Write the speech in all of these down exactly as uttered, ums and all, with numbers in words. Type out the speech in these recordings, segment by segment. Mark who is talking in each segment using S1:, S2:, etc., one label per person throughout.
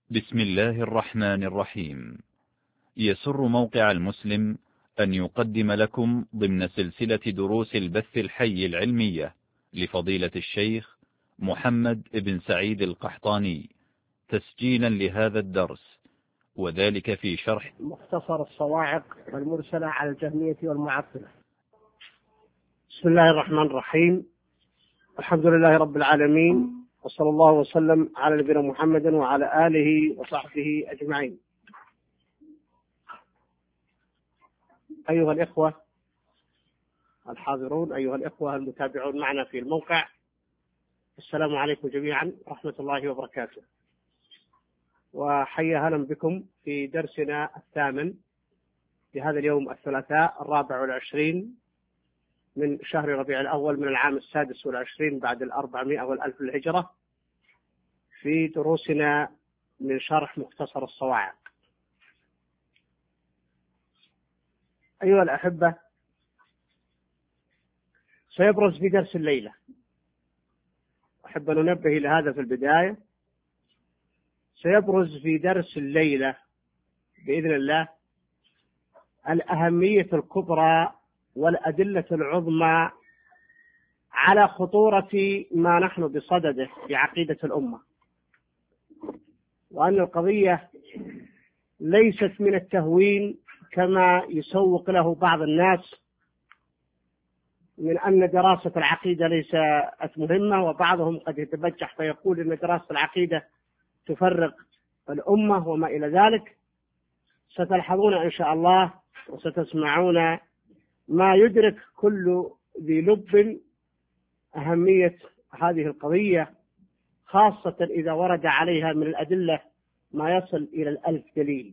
S1: بسم الله الرحمن الرحيم. يسر موقع المسلم أن يقدم لكم ضمن سلسلة دروس البث الحي العلمية لفضيلة الشيخ محمد بن سعيد القحطاني تسجيلا لهذا الدرس، وذلك في شرح
S2: مختصر الصواعق والمرسلة على الجهمية والمعطلة. بسم الله الرحمن الرحيم. الحمد لله رب العالمين، وصلى الله وسلم على نبينا محمد وعلى آله وصحبه أجمعين. أيها الإخوة الحاضرون، أيها الإخوة المتابعون معنا في الموقع، السلام عليكم جميعا ورحمة الله وبركاته، وحيا هلا بكم في درسنا الثامن في هذا اليوم الثلاثاء الرابع والعشرين من شهر ربيع الأول من العام السادس والعشرين بعد الأربعمائة والألف الهجرة، في دروسنا من شرح مختصر الصواعق. أيها الأحبة، سيبرز في درس الليلة، أحب أن ننبه لهذا في البداية، سيبرز في درس الليلة بإذن الله الأهمية الكبرى والأدلة العظمى على خطورة ما نحن بصدده في عقيدة الأمة، وأن القضية ليست من التهوين كما يسوق له بعض الناس من أن دراسة العقيدة ليست مهمة، وبعضهم قد يتبجح فيقول أن دراسة العقيدة تفرق الأمة وما إلى ذلك. ستلحظون إن شاء الله وستسمعون ما يدرك كل ذي لب أهمية هذه القضية، خاصة إذا ورد عليها من الأدلة ما يصل إلى الألف دليل.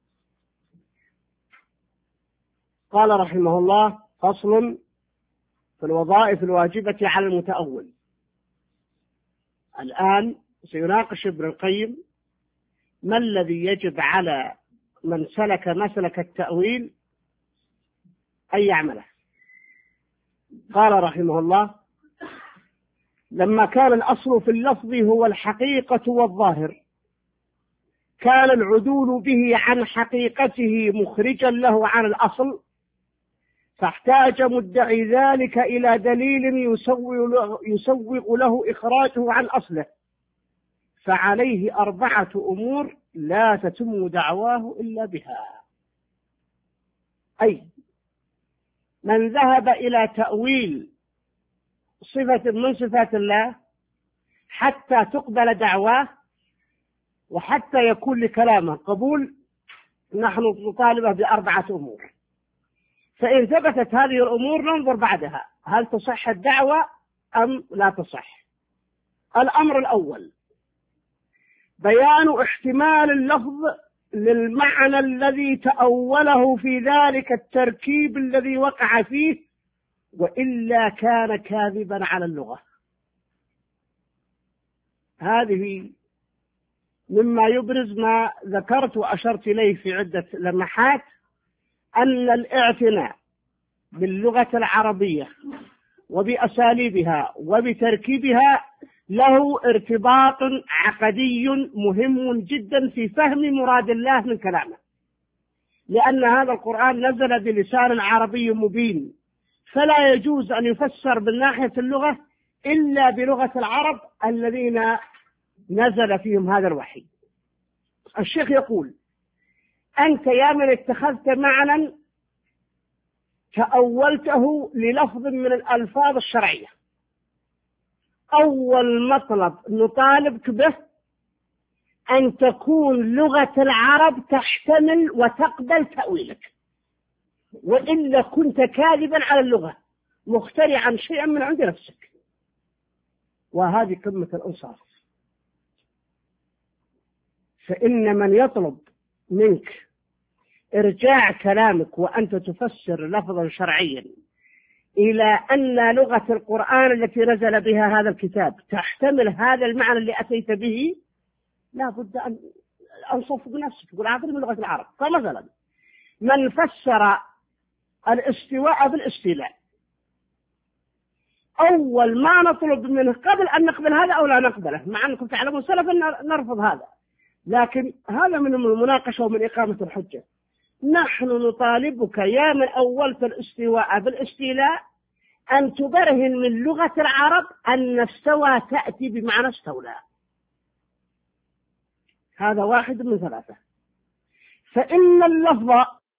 S2: قال رحمه الله: فصل في الوظائف الواجبة على المتأول. الآن سيناقش ابن القيم ما الذي يجب على من سلك مسلك التأويل أن يعمله. قال رحمه الله: لما كان الأصل في اللفظ هو الحقيقة والظاهر، كان العدول به عن حقيقته مخرجا له عن الأصل، فاحتاج مدعي ذلك إلى دليل يسوغ له, يسوغ له إخراجه عن أصله، فعليه أربعة أمور لا تتم دعواه إلا بها. أي من ذهب إلى تأويل صفة من صفات الله حتى تقبل دعواه وحتى يكون لكلامه قبول، نحن نطالبه بأربعة أمور، فإن ثبتت هذه الأمور ننظر بعدها هل تصح الدعوة أم لا تصح. الأمر الأول: بيان احتمال اللفظ للمعنى الذي تأوله في ذلك التركيب الذي وقع فيه، وإلا كان كاذبا على اللغة. هذه مما يبرز ما ذكرت وأشرت إليه في عدة لمحات، أن الاعتناء باللغة العربية وبأساليبها وبتركيبها له ارتباط عقدي مهم جدا في فهم مراد الله من كلامه، لأن هذا القرآن نزل بلسان عربي مبين، فلا يجوز أن يفسر من ناحية اللغة إلا بلغة العرب الذين نزل فيهم هذا الوحي. الشيخ يقول: أنت يا من اتخذت معنى تأولته للفظ من الألفاظ الشرعية، أول مطلب نطالبك به أن تكون لغة العرب تحتمل وتقبل تأويلك، وإلا كنت كاذبا على اللغة مخترعا شيئا من عند نفسك، وهذه قمة الأنصاف. فإن من يطلب منك إرجاع كلامك وأنت تفسر لفظا شرعيا إلى أن لغة القرآن التي نزل بها هذا الكتاب تحتمل هذا المعنى اللي أتيت به، لا بد أن أنصف بنفسك، تقول عبر من لغة العرب. فمثلا من فسر الاستواء بالاستيلاء، أول ما نطلب منه قبل أن نقبل هذا أو لا نقبله، مع أنكم تعلمون سلفا نرفض هذا، لكن هذا من المناقشة ومن إقامة الحجة. نحن نطالبك يا من أولت الاستواء بالاستيلاء أن تبرهن من لغة العرب أن استوى تأتي بمعنى استولى. هذا واحد من ثلاثة. فإن اللفظ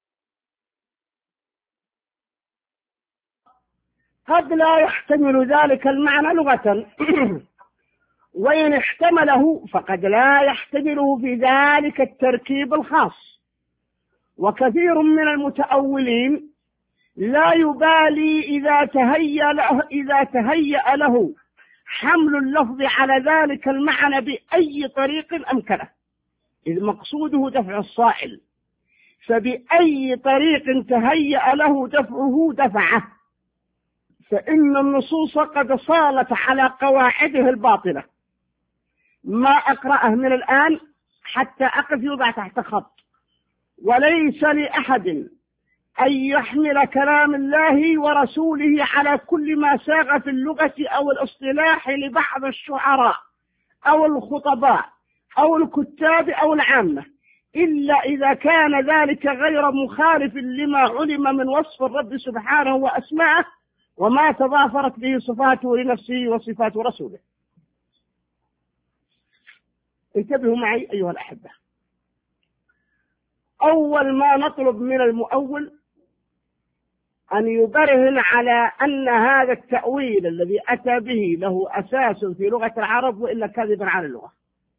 S2: قد لا يحتمل ذلك المعنى لغة وإن احتمله فقد لا يحتمله في ذلك التركيب الخاص. وكثير من المتأولين لا يبالي إذا تهيأ له, إذا تهيأ له حمل اللفظ على ذلك المعنى بأي طريق أمكنه، إذ مقصوده دفع الصائل، فبأي طريق تهيأ له دفعه دفعه، فإن النصوص قد صالت على قواعده الباطلة. ما أقرأه من الآن حتى أقف يوضع تحت خط: وليس لأحد أن يحمل كلام الله ورسوله على كل ما ساغ في اللغة أو الاصطلاح لبعض الشعراء أو الخطباء أو الكتاب أو العامة، إلا إذا كان ذلك غير مخالف لما علم من وصف الرب سبحانه وأسماءه وما تضافرت به صفاته لنفسه وصفات رسوله. انتبهوا معي أيها الأحبة. أول ما نطلب من المؤول أن يبرهن على أن هذا التأويل الذي أتى به له أساس في لغة العرب وإلا كذبا على اللغة.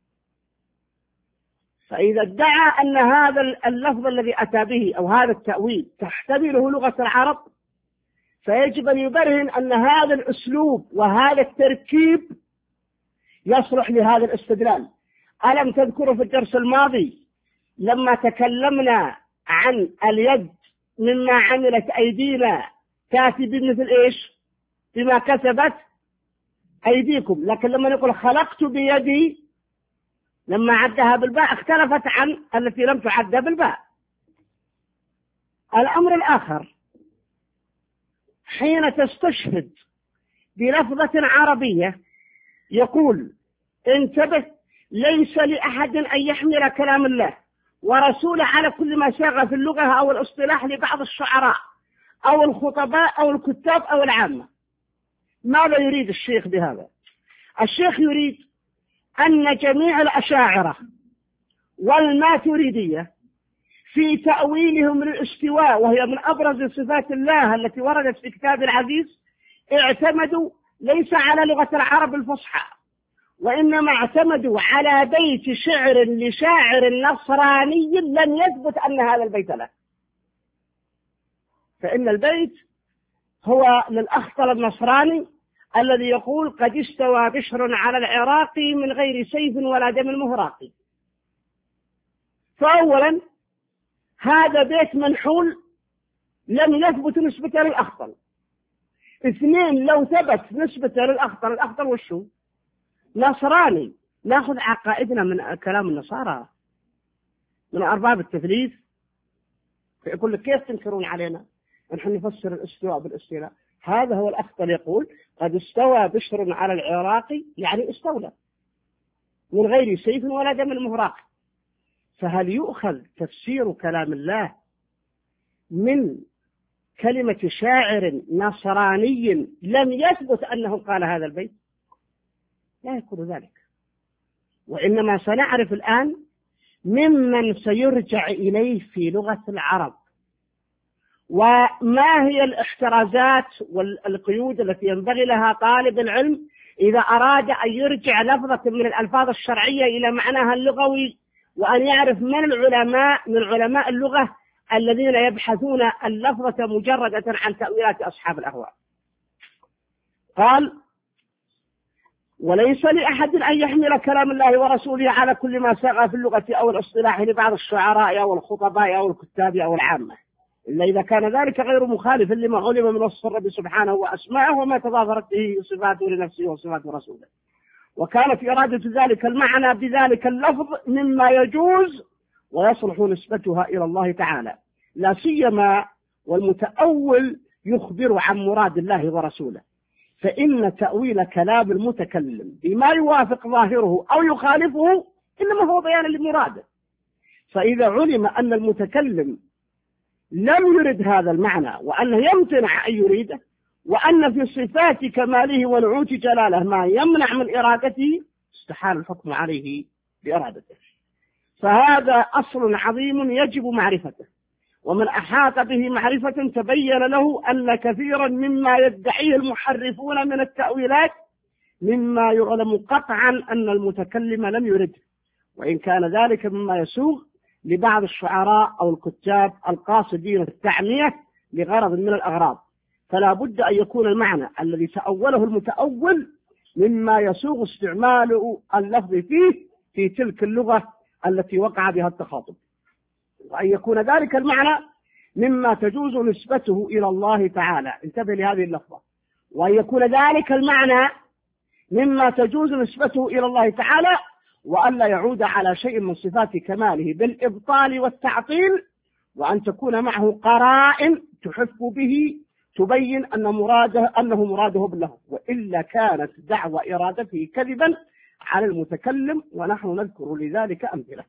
S2: فإذا ادعى أن هذا اللفظ الذي أتى به أو هذا التأويل تحتمله لغة العرب، فيجب أن يبرهن أن هذا الأسلوب وهذا التركيب يصلح لهذا الاستدلال. ألم تذكروا في الدرس الماضي لما تكلمنا عن اليد مما عملت أيدينا تأتي بمثل إيش؟ بما كسبت أيديكم، لكن لما نقول خلقت بيدي لما عدها بالباء اختلفت عن التي لم تعد بالباء. الأمر الآخر، حين تستشهد بلفظة عربية يقول انتبه: ليس لأحد أن يحمل كلام الله ورسوله على كل ما ساغ في اللغة أو الاصطلاح لبعض الشعراء أو الخطباء أو الكتاب أو العامة. ماذا يريد الشيخ بهذا؟ الشيخ يريد أن جميع الأشاعرة والماتريدية في تأويلهم للاستواء، وهي من أبرز صفات الله التي وردت في كتاب العزيز، اعتمدوا ليس على لغة العرب الفصحى، وإنما اعتمدوا على بيت شعر لشاعر نصراني لم يثبت أن هذا البيت له. فإن البيت هو للأخطل النصراني الذي يقول: قد استوى بشر على العراق من غير سيف ولا دم مهراق. فأولا هذا بيت منحول لم يثبت نسبة للأخطل. اثنين، لو ثبت نسبة للأخطل، الأخطل وشو؟ نصراني. ناخذ عقائدنا من كلام النصارى من أرباب التثليث. يقول لك كيف تنكرون علينا نحن نفسر الاستواء بالاستيلاء؟ هذا هو الأخطل يقول: قد استوى بشر على العراق، يعني استولى من غير سيف ولا دم مهراق. فهل يؤخذ تفسير كلام الله من كلمة شاعر نصراني لم يثبت أنه قال هذا البيت؟ لا يكون ذلك. وإنما سنعرف الآن ممن سيرجع إليه في لغة العرب، وما هي الاحترازات والقيود التي ينبغي لها طالب العلم إذا أراد أن يرجع لفظة من الألفاظ الشرعية إلى معناها اللغوي، وأن يعرف من العلماء من علماء اللغة الذين يبحثون اللفظة مجردة عن تأويلات أصحاب الأهواء. قال: وليس لأحد أن يحمل كلام الله ورسوله على كل ما ساغ في اللغة أو الاصطلاح لبعض الشعراء أو الخطباء أو الكتاب أو العامة، إلا إذا كان ذلك غير مخالف لما علم من وصف الرب سبحانه وأسماءه وما تضافرت به صفاته لنفسه وصفات رسوله، وكانت إرادة ذلك المعنى بذلك اللفظ مما يجوز ويصلح نسبتها إلى الله تعالى، لا سيما والمتأول يخبر عن مراد الله ورسوله. فإن تأويل كلام المتكلم بما يوافق ظاهره أو يخالفه إنما هو بيان لمراده. فإذا علم أن المتكلم لم يرد هذا المعنى وأنه يمتنع أن يريده، وأن في صفات كماله ونعوت جلاله ما يمنع من إرادته، استحال الحكم عليه بإرادته. فهذا أصل عظيم يجب معرفته، ومن أحاط به معرفة تبين له أن كثيرا مما يدعيه المحرفون من التأويلات مما يعلم قطعا أن المتكلم لم يرده، وإن كان ذلك مما يسوغ لبعض الشعراء أو الكتاب القاصدين التعمية لغرض من الأغراض، فلا بد أن يكون المعنى الذي تأوله المتأول مما يسوغ استعمال اللفظ فيه في تلك اللغة التي وقع بها التخاطب، وأن يكون ذلك المعنى مما تجوز نسبته إلى الله تعالى، انتبه لهذه اللفظة، وأن يكون ذلك المعنى مما تجوز نسبته إلى الله تعالى، وأن لا يعود على شيء من صفات كماله بالإبطال والتعطيل، وأن تكون معه قرائن تحف به تبين أن مراده أنه مراده بالله، وإلا كانت دعوى إرادته كذبا على المتكلم، ونحن نذكر لذلك أمثلة.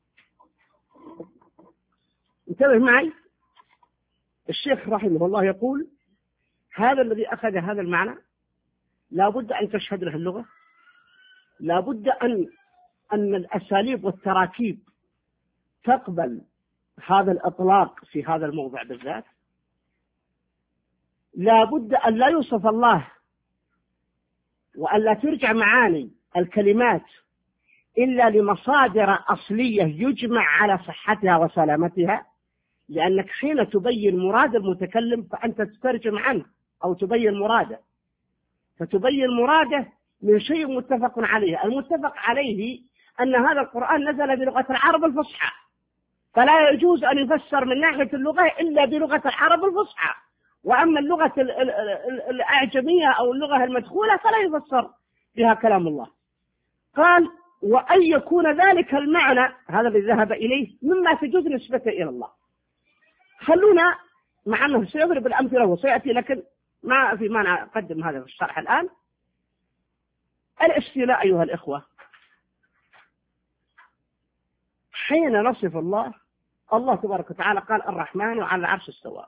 S2: انتبه معي، الشيخ رحمه الله يقول: هذا الذي أخذ هذا المعنى لا بد أن تشهد له اللغة، لا بد أن أن الأساليب والتراكيب تقبل هذا الإطلاق في هذا الموضع بالذات، لا بد أن لا يوصف الله وأن لا ترجع معاني الكلمات إلا لمصادر أصلية يجمع على صحتها وسلامتها، لأنك حين تبين مراد المتكلم فأنت تترجم عنه أو تبين مراده، فتبين مراده من شيء متفق عليه. المتفق عليه أن هذا القرآن نزل بلغة العرب الفصحى، فلا يجوز أن يفسر من ناحية اللغة إلا بلغة العرب الفصحى، وأما اللغة الأعجمية أو اللغة المدخولة فلا يفسر بها كلام الله. قال: وأن يكون ذلك المعنى هذا الذي ذهب إليه مما تجوز نسبته إلى الله. خلونا، مع أنه سيضرب الأمثلة وسيأتي، لكن ما في معنى أقدم هذا في الشرح الآن. الاستيلاء أيها الإخوة، حين نصف الله، الله تبارك وتعالى قال: الرحمن وعلى العرش استوى،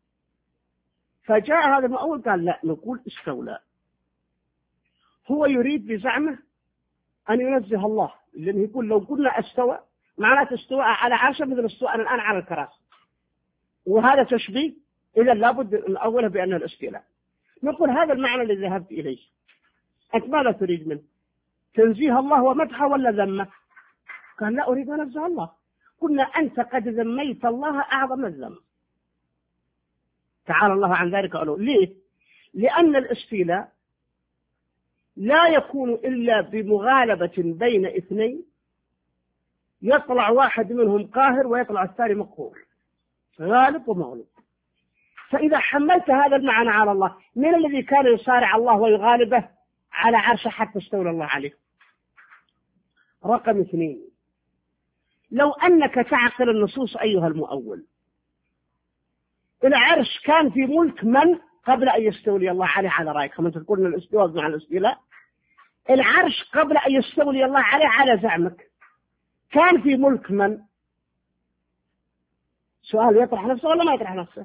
S2: فجاء هذا المؤول قال: لا، نقول استولى. هو يريد بزعمه أن ينزه الله، لأنه يقول لو قلنا استوى معناته استوى على عرشه مثل استوى الآن على الكراسي، وهذا تشبيه، إذا لابد أن أوله بأنه الاستيلاء. نقول هذا المعنى الذي ذهبت إليه، أنت ماذا تريد منه؟ تنزيه الله ومدحه ولا ذمه؟ قال: لا أريد أن أنزه الله. قلنا: أنت قد ذميت الله أعظم الذم، تعالى الله عن ذلك. قالوا: ليه؟ لأن الاستيلاء لا يكون إلا بمغالبة بين اثنين، يطلع واحد منهم قاهر ويطلع الثاني مقهور، غالب ومغلوب. فإذا حملت هذا المعنى على الله، من الذي كان يصارع الله ويغالبه على عرشه حتى استولى الله عليه؟ رقم اثنين، لو أنك تعقل النصوص أيها المؤول، العرش كان في ملك من قبل أن يستولي الله عليه على رأيك؟ كما تقول أن الاستواء مع الاستيلاء، العرش قبل أن يستولي الله عليه على زعمك كان في ملك من؟ سؤال يطرح نفسه ولا ما يطرح نفسه؟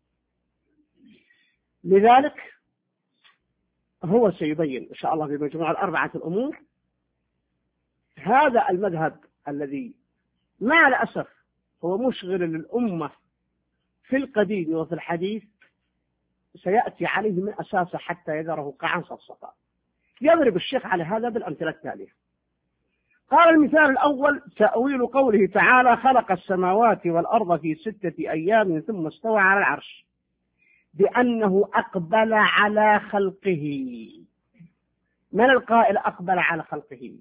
S2: لذلك هو سيبين إن شاء الله في مجموعة الأربعة الأمور هذا المذهب الذي مع الأسف هو مشغل للأمة في القديم وفي الحديث، سيأتي عليه من أساسه حتى يذره قاعا صفصفا. يضرب الشيخ على هذا بالأمثلة التالية. قال: المثال الأول تأويل قوله تعالى: خلق السماوات والأرض في ستة أيام ثم استوى على العرش، بأنه أقبل على خلقه. من القائل أقبل على خلقه؟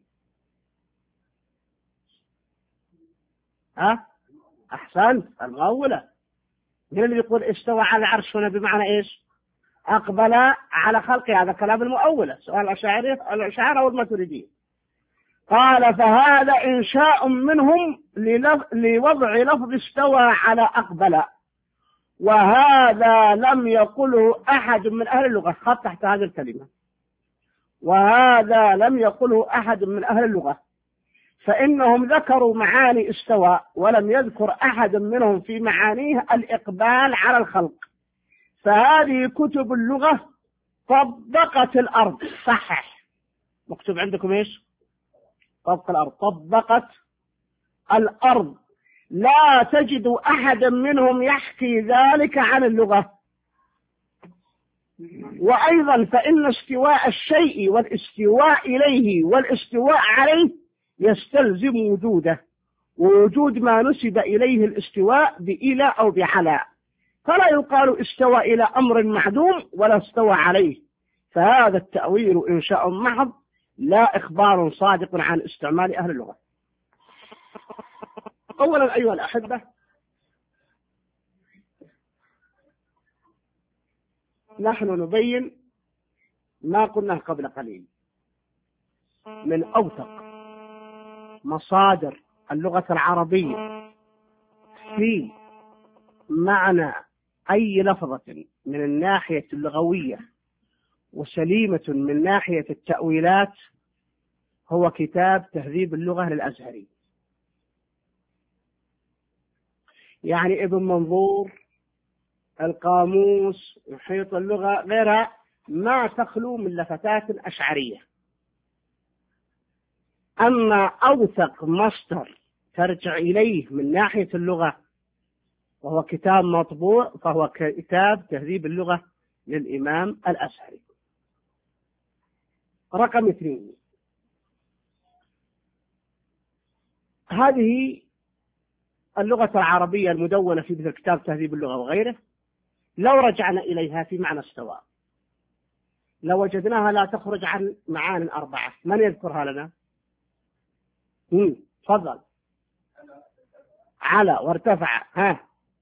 S2: ها؟ أحسنت، المؤولة. من اللي يقول استوى على العرش هنا بمعنى إيش؟ أقبل على خلقه، هذا كلام المؤولة، سؤال الأشاعرة الأشاعرة والماتريدية. قال: فهذا إنشاء منهم لوضع لفظ استوى على أقبل، وهذا لم يقله أحد من أهل اللغة. خط تحت هذه الكلمة، وهذا لم يقله أحد من أهل اللغة، فإنهم ذكروا معاني استوى ولم يذكر أحد منهم في معانيه الإقبال على الخلق. فهذه كتب اللغة طبقت الأرض. صحح مكتوب عندكم إيش؟ طبق الأرض. طبقت الأرض، لا تجد أحدا منهم يحكي ذلك عن اللغة. وأيضا فإن استواء الشيء والاستواء إليه والاستواء عليه يستلزم وجوده، ووجود ما نسب إليه الاستواء بإلى أو بعلى، فلا يقال استوى إلى أمر معدوم ولا استوى عليه. فهذا التأويل إنشاء محض لا إخبار صادق عن استعمال أهل اللغة. أولا أيها الأحبة، نحن نبين ما قلناه قبل قليل من أوثق مصادر اللغة العربية في معنى أي لفظة من الناحية اللغوية وسليمة من ناحية التأويلات هو كتاب تهذيب اللغة للأزهري. يعني ابن منظور، القاموس، محيط اللغة، غيرها ما تخلو من لفتات أشعرية. أما أوثق مصدر ترجع إليه من ناحية اللغة وهو كتاب مطبوع فهو كتاب تهذيب اللغة للإمام الأزهري. رقم اثنين، هذه اللغة العربية المدونة في مثل كتاب تهذيب اللغة وغيره لو رجعنا إليها في معنى استواء لوجدناها لا تخرج عن معان أربعة. من يذكرها لنا؟ هم تفضل. على وارتفع، ها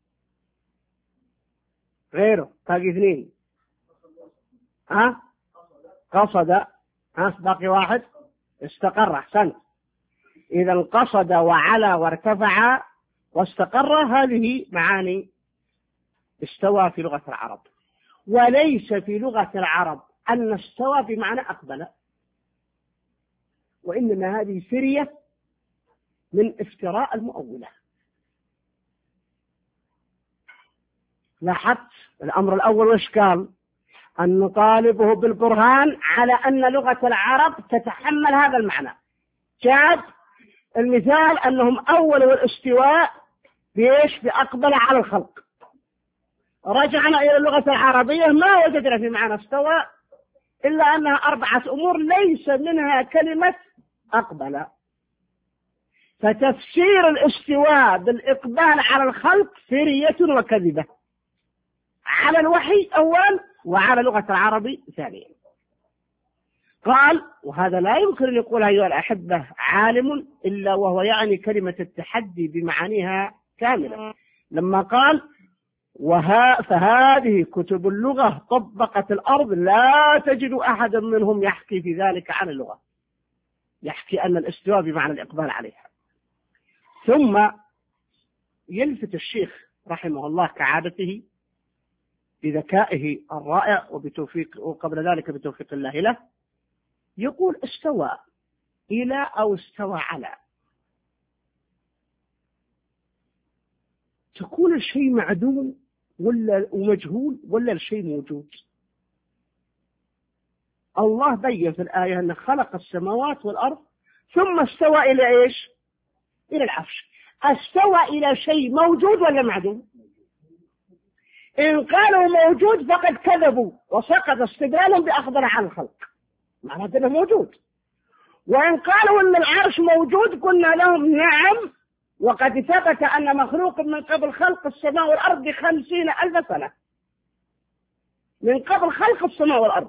S2: غيره باقي اثنين، ها قصد، ها باقي واحد استقر. أحسنت. إذا قصد وعلى وارتفع واستقر هذه معاني استوى في لغة العرب، وليس في لغة العرب أن استوى بمعنى أقبل، وإنما هذه سرية من افتراء المؤولة. لاحظت الأمر الأول وش قال؟ أن نطالبه بالبرهان على أن لغة العرب تتحمل هذا المعنى. جاب المثال أنهم أولوا الاستواء بإيش؟ بأقبل على الخلق. رجعنا إلى اللغة العربية ما وجدنا في معنى استوى إلا أنها أربعة أمور ليس منها كلمة أقبل. فتفسير الاستواء بالإقبال على الخلق سرية وكذبة على الوحي أول وعلى لغة العربي ثانيا. قال، وهذا لا يمكن أن يقول أيها الأحبة عالم إلا وهو يعني كلمة التحدي بمعانيها كاملة، لما قال وها فهذه كتب اللغة طبقت الأرض لا تجد أحدا منهم يحكي في ذلك عن اللغة، يحكي أن الاستواء بمعنى الإقبال عليها. ثم يلفت الشيخ رحمه الله كعادته بذكائه الرائع وبتوفيق وقبل ذلك بتوفيق الله له، يقول استوى إلى أو استوى على، تكون الشيء معدوم ولا ومجهول ولا الشيء موجود. الله بين في الآية أنه خلق السماوات والأرض ثم استوى إلى إيش؟ إلى العرش. استوى إلى شيء موجود ولا معدوم؟ إن قالوا موجود فقد كذبوا وسقط استدلالا بأخبار عن الخلق، معناته أنه موجود. وإن قالوا أن العرش موجود قلنا لهم نعم، وقد ثبت أن مخلوق من قبل خلق السماء والأرض بخمسين ألف سنة، من قبل خلق السماء والأرض.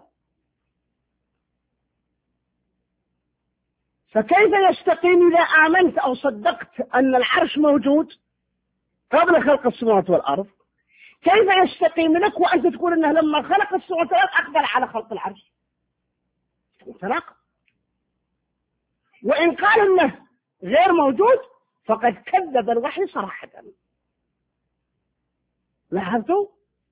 S2: فكيف يستقيم إذا آمنت أو صدقت أن العرش موجود قبل خلق السماوات والأرض؟ كيف يستقيم لك وأنت تقول أنه لما خلق السماوات والأرض أقبل على خلق العرش؟ تناقض. وإن قال أنه غير موجود فقد كذب الوحي صراحة. لاحظتوا؟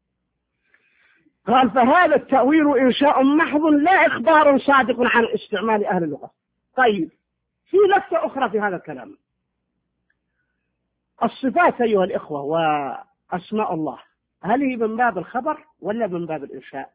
S2: قال فهذا التأويل إنشاء محض لا إخبار صادق عن استعمال أهل اللغة. طيب في لفتة أخرى في هذا الكلام. الصفات أيها الإخوة وأسماء الله، هل هي من باب الخبر ولا من باب الإنشاء؟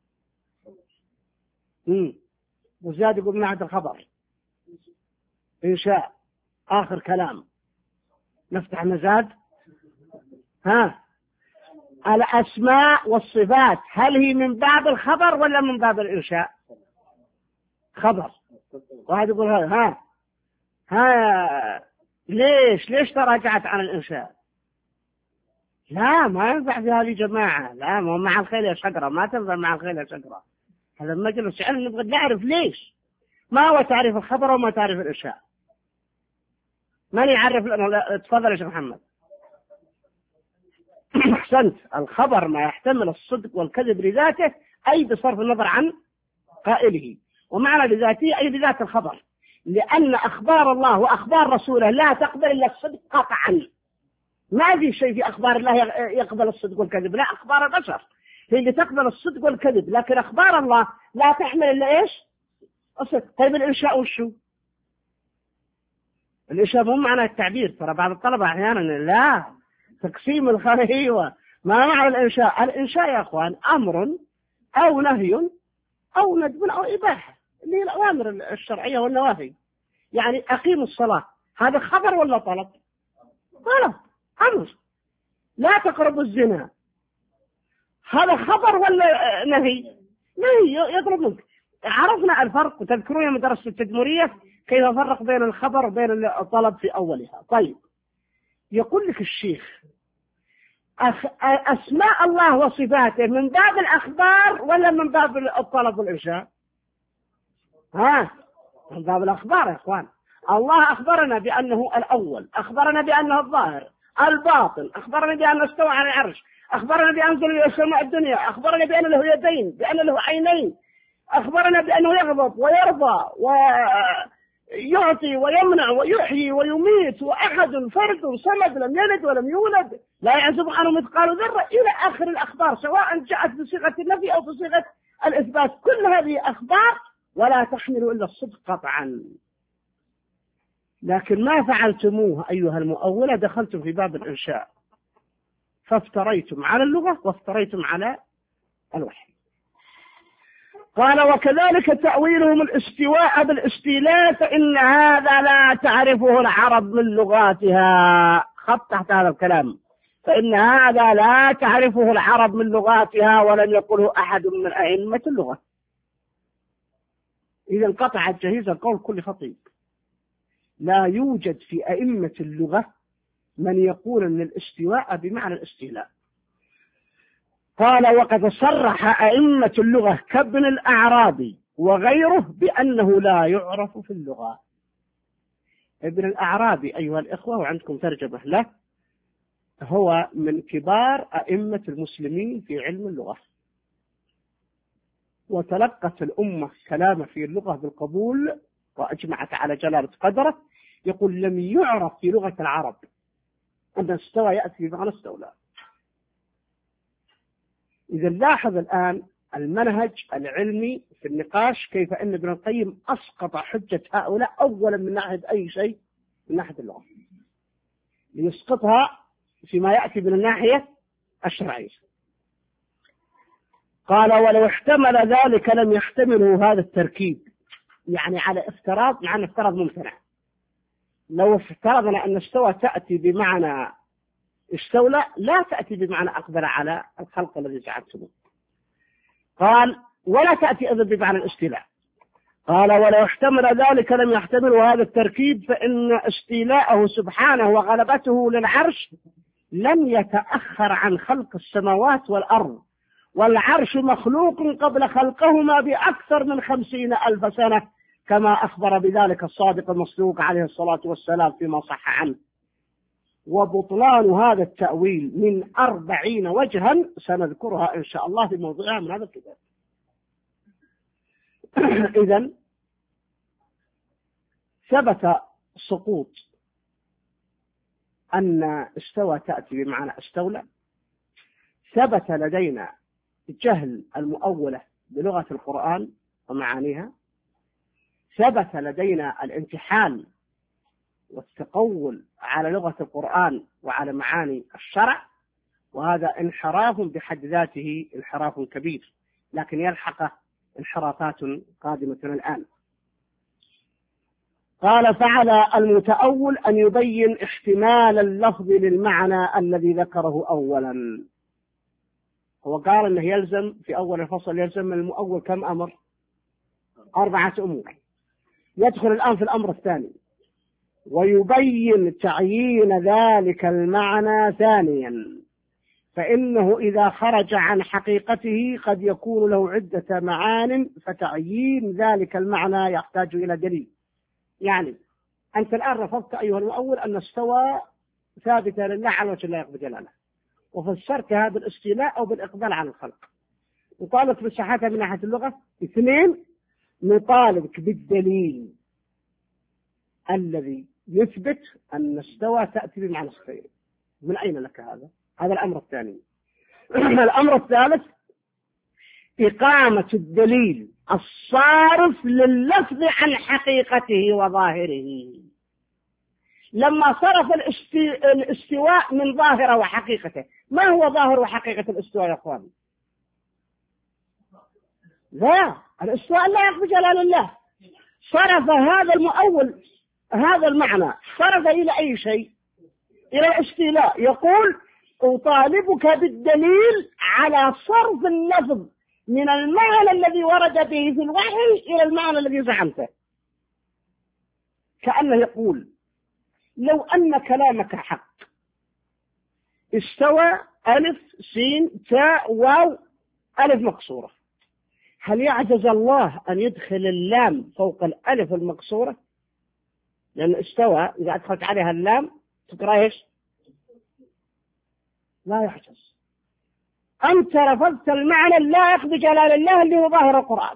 S2: امم وزاد يقول من ناحية الخبر إنشاء. آخر كلام نفتح مزاد. ها، الأسماء والصفات هل هي من باب الخبر ولا من باب الإنشاء؟ خبر. واحد يقول ها ها ليش ليش تراجعت عن الإنشاء؟ لا ما ينفع في هذه جماعة، لا ما مع الخيل يا شجرة، ما تنفع مع الخيل يا شجرة. هذا المجلس علم نبغى نعرف ليش، ما هو تعريف الخبر وما تعريف الإنشاء. من يعرف لنا؟ تفضل يا شيخ محمد. أحسنت. الخبر ما يحتمل الصدق والكذب لذاته، أي بصرف النظر عن قائله، ومعنى لذاته أي بذات الخبر، لأن أخبار الله وأخبار رسوله لا تقبل إلا الصدق قطعا. ما في شيء في أخبار الله يقبل الصدق والكذب، لا، أخبار البشر هي اللي تقبل الصدق والكذب، لكن أخبار الله لا تحمل إلا إيش؟ الصدق. طيب الإنشاء وشو؟ الإنشاء مو معنى التعبير، ترى بعض الطلبة أحيانا لا تقسيم الخيوة. ما معنى الإنشاء؟ الإنشاء يا أخوان أمر أو نهي أو ندب أو إباحة، اللي هي الأوامر الشرعية والنواهي. يعني أقيم الصلاة، هذا خبر ولا طلب؟ طلب، أمر. لا تقربوا الزنا، هذا خبر ولا نهي؟ نهي يطلب منك. عرفنا الفرق، وتذكرون يوم درست التدمرية كيف فرق بين الخبر وبين الطلب في أولها. طيب، يقول لك الشيخ أسماء الله وصفاته من باب الأخبار ولا من باب الطلب والإنشاء؟ ها، من باب الأخبار يا أخوان. الله أخبرنا بأنه الأول، أخبرنا بأنه الظاهر، الباطن، أخبرنا بأنه استوى على العرش، أخبرنا بأنه إلى السماء الدنيا، أخبرنا بأنه له يدين، بأنه له عينين، أخبرنا بأنه يغضب ويرضى ويعطي ويمنع ويحيي ويميت، وأحد فرد صمد لم يلد ولم يولد، لا يعزب عنه مثقال ذرة، إلى آخر الأخبار، سواء جاءت بصيغة النفي أو بصيغة الإثبات. كل هذه أخبار ولا تحمل إلا الصدق قطعا. لكن ما فعلتموه أيها المؤولة، دخلتم في باب الإنشاء، فافتريتم على اللغة وافتريتم على الوحي. قال وكذلك تأويلهم الاستواء بالاستيلاء، فإن هذا لا تعرفه العرب من لغاتها. خط تحت هذا الكلام، فإن هذا لا تعرفه العرب من لغاتها، ولم يقله أحد من أئمة اللغة. إذا انقطع جهيز القول كل خطيب. لا يوجد في أئمة اللغة من يقول أن الاستواء بمعنى الاستيلاء. قال وقد صرح أئمة اللغة كابن الأعرابي وغيره بأنه لا يعرف في اللغة. ابن الأعرابي أيها الإخوة، وعندكم ترجمة له، هو من كبار أئمة المسلمين في علم اللغة، وتلقت الأمة كلامه في اللغة بالقبول وأجمعت على جلالة قدره. يقول لم يعرف في لغة العرب أن استوى يأتي بمعنى استولى. إذا لاحظ الآن المنهج العلمي في النقاش، كيف أن ابن القيم أسقط حجة هؤلاء أولا من ناحية أي شيء، من ناحية اللغة، ليسقطها فيما يأتي من الناحية الشرعية. قال ولو احتمل ذلك لم يحتمله هذا التركيب، يعني على افتراض، مع أن افتراض ممتنع. لو افترضنا أن استوى تأتي بمعنى استولى، لا تأتي بمعنى أقبل على الخلق الذي جعلتموه. قال ولا تأتي أيضا بمعنى الاستيلاء. قال ولو احتمل ذلك لم يحتمل هذا التركيب، فإن استيلاءه سبحانه وغلبته للعرش لم يتأخر عن خلق السماوات والأرض، والعرش مخلوق قبل خلقهما بأكثر من خمسين ألف سنة، كما أخبر بذلك الصادق المصدوق عليه الصلاة والسلام فيما صح عنه. وبطلان هذا التأويل من أربعين وجها سنذكرها إن شاء الله في موضوعها من هذا الكتاب. إذن ثبت سقوط أن استوى تأتي بمعنى استولى. ثبت لدينا جهل المؤولة بلغة القرآن ومعانيها. ثبت لدينا الانتحال والتقول على لغة القرآن وعلى معاني الشرع، وهذا انحراف بحد ذاته، انحراف كبير، لكن يلحقه انحرافات قادمة الآن. قال: فعلى المتأول أن يبين احتمال اللفظ للمعنى الذي ذكره أولا. هو قال أنه يلزم في أول الفصل يلزم من المؤول كم أمر؟ أربعة أمور. يدخل الآن في الأمر الثاني، ويبين تعيين ذلك المعنى ثانيا، فإنه إذا خرج عن حقيقته قد يكون له عدة معان، فتعيين ذلك المعنى يحتاج إلى دليل. يعني أنت الآن رفضت أيها المؤول أن استوى ثابتة لله على وجه الله بجلاله، وفسرت هذا الاستيلاء أو بالإقبال على الخلق. نطالبك بصحتها من ناحية اللغة. اثنين، نطالبك بالدليل الذي يثبت أن استوى تأتي بمعنى الصفين. من أين لك هذا؟ هذا الأمر الثاني. الأمر الثالث، إقامة الدليل الصارف لللفظ عن حقيقته وظاهره. لما صرف الاستواء من ظاهره وحقيقته، ما هو ظاهر وحقيقة الاستواء يا أخوان؟ لا، الاستواء لا يقضي جلال الله. صرف هذا المؤول هذا المعنى، صرف إلى أي شيء؟ إلى الاستيلاء. يقول: أطالبك بالدليل على صرف اللفظ من المعنى الذي ورد به في الوحي إلى المعنى الذي زعمته. كأنه يقول: لو أن كلامك حق، استوى ألف سين تاء واو ألف مقصورة، هل يعجز الله أن يدخل اللام فوق الألف المقصورة؟ لأن استوى إذا أدخلت عليها اللام تقرأ إيش؟ لا يعجز. أنت رفضت المعنى اللائق بجلال الله اللي هو ظاهر القرآن.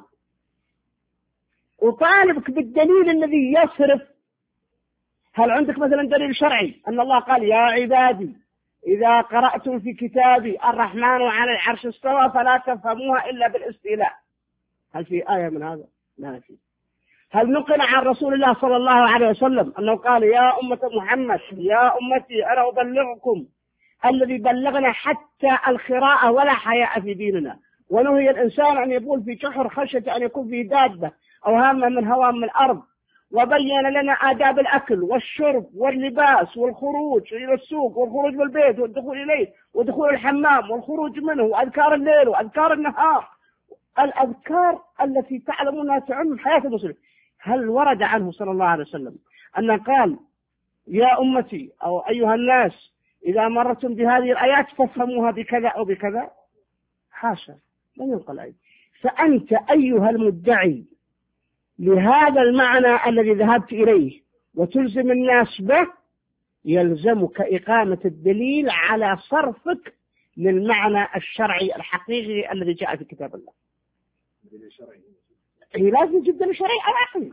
S2: وطالبك بالدليل الذي يصرف. هل عندك مثلا دليل شرعي أن الله قال: يا عبادي إذا قرأتم في كتابي الرحمن على العرش استوى فلا تفهموها إلا بالاستيلاء؟ هل في آية من هذا؟ لا في. هل نقل عن رسول الله صلى الله عليه وسلم أنه قال: يا أمة محمد يا أمتي أنا أبلغكم الذي بلغنا حتى الخراءة ولا حياء في ديننا، ونهي الإنسان أن يبول في جحر خشية أن يكون فيه دابة أو هامة من هوام من الأرض، وبين لنا آداب الأكل والشرب واللباس والخروج إلى السوق والخروج من البيت والدخول إليه ودخول الحمام والخروج منه، وأذكار الليل وأذكار النهار، الأذكار التي تعلمونها تعم حياة المسلم. هل ورد عنه صلى الله عليه وسلم أن قال: يا أمتي أو أيها الناس إذا مرتم بهذه الآيات فافهموها بكذا أو بكذا؟ حاشا، لم ينقل أي. فأنت أيها المدعي لهذا المعنى الذي ذهبت إليه وتلزم الناس به، يلزمك إقامة الدليل على صرفك للمعنى الشرعي الحقيقي الذي جاء في كتاب الله. دليل شرعي. إيه لازم يجب دليل شرعي أو عقلي.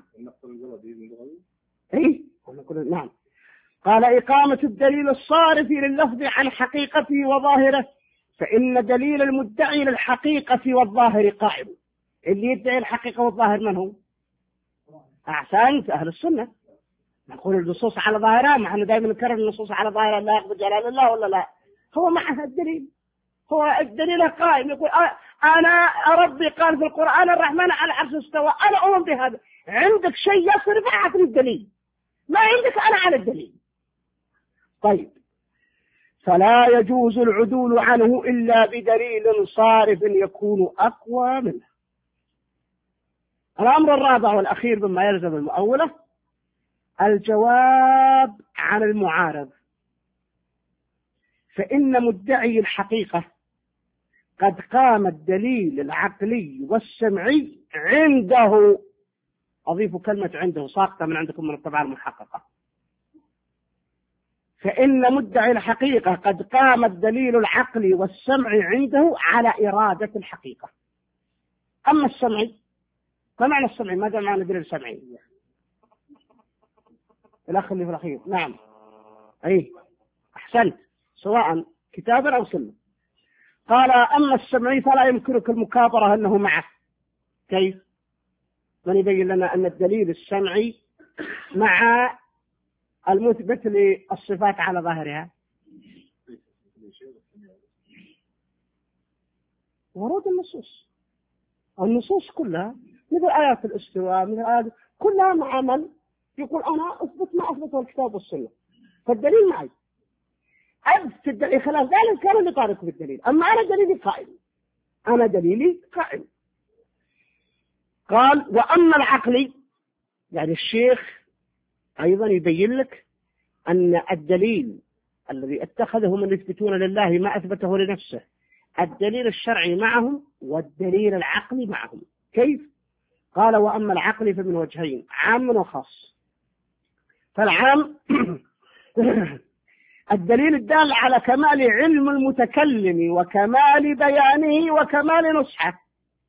S2: إيه نعم. قال: إقامة الدليل الصارف لللفظ عن حقيقته وظاهره، فإن دليل المدعي للحقيقة والظاهر قائم. اللي يدعي الحقيقة والظاهر من هو؟ أحسنت، أهل السنة. نقول النصوص على ظاهرها، ما احنا دائما نكرر النصوص على ظاهرها لا يقبل جلال الله ولا لا. هو معها الدليل، هو الدليل قائم. يقول: أنا ربي قال في القرآن الرحمن على العرش استوى، أنا أؤمن بهذا. عندك شيء يصرف أعطني الدليل، ما عندك أنا على الدليل. طيب، فلا يجوز العدول عنه إلا بدليل صارف يكون أقوى منه. الأمر الرابع والأخير مما يلزم المؤولة الجواب عن المعارض. فإن مدعي الحقيقة قد قام الدليل العقلي والسمعي عنده، أضيف كلمة عنده ساقطة من عندكم من الطبعة المحققة. فإن مدعي الحقيقة قد قام الدليل العقلي والسمعي عنده على إرادة الحقيقة. أما السمعي، ما معنى السمعي؟ ماذا معنى دليل سمعي؟ الأخ اللي في الأخير. نعم، أي أحسنت، سواء كتابا أو سنة. قال: أما السمعي فلا يمكنك المكابرة أنه معه. كيف؟ من يبين لنا أن الدليل السمعي مع المثبت للصفات على ظاهرها؟ ورود النصوص، النصوص كلها مثل آيات الاستواء، مثل آيات كلها مع من يقول أنا أثبت ما أثبته الكتاب والسنة، فالدليل معي أثبت الدليل، خلاص ذلك كان اللي طارق بالدليل، أما أنا دليلي قائم، أنا دليلي قائم. قال وأما العقلي، يعني الشيخ أيضا يبين لك أن الدليل الذي اتخذه من يثبتون لله ما أثبته لنفسه، الدليل الشرعي معهم والدليل العقلي معهم. كيف؟ قال وأما العقلي فمن وجهين، عام وخاص. فالعام الدليل الدال على كمال علم المتكلم وكمال بيانه وكمال نصحه،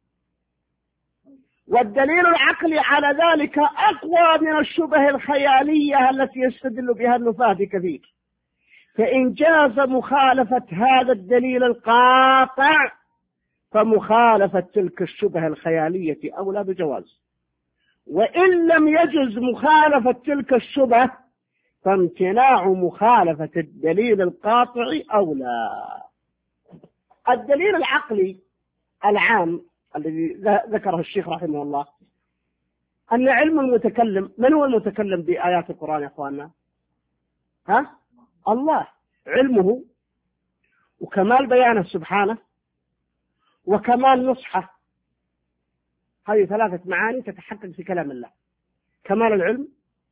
S2: والدليل العقلي على ذلك أقوى من الشبه الخيالية التي يستدل بها النفاة كثير، فإن جاز مخالفة هذا الدليل القاطع فمخالفة تلك الشبه الخيالية أولى بجواز، وإن لم يجز مخالفة تلك الشبه فامتناع مخالفة الدليل القاطع أولى. الدليل العقلي العام الذي ذكره الشيخ رحمه الله أن علم المتكلم، من هو المتكلم بآيات القرآن يا أخواننا؟ ها؟ الله، علمه وكمال بيانه سبحانه وكمال نصحه، هذه ثلاثة معاني تتحقق في كلام الله: كمال العلم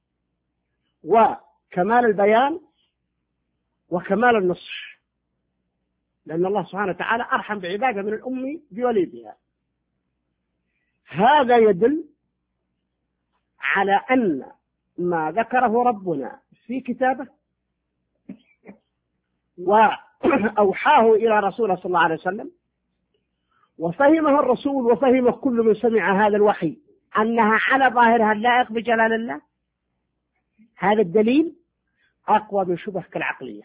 S2: وكمال البيان وكمال النصح، لأن الله سبحانه وتعالى أرحم بعباده من الأم بوليدها. هذا يدل على أن ما ذكره ربنا في كتابه وأوحاه إلى رسوله صلى الله عليه وسلم وفهمه الرسول وفهمه كل من سمع هذا الوحي أنها على ظاهرها اللائق بجلال الله، هذا الدليل أقوى من شبهك العقلية.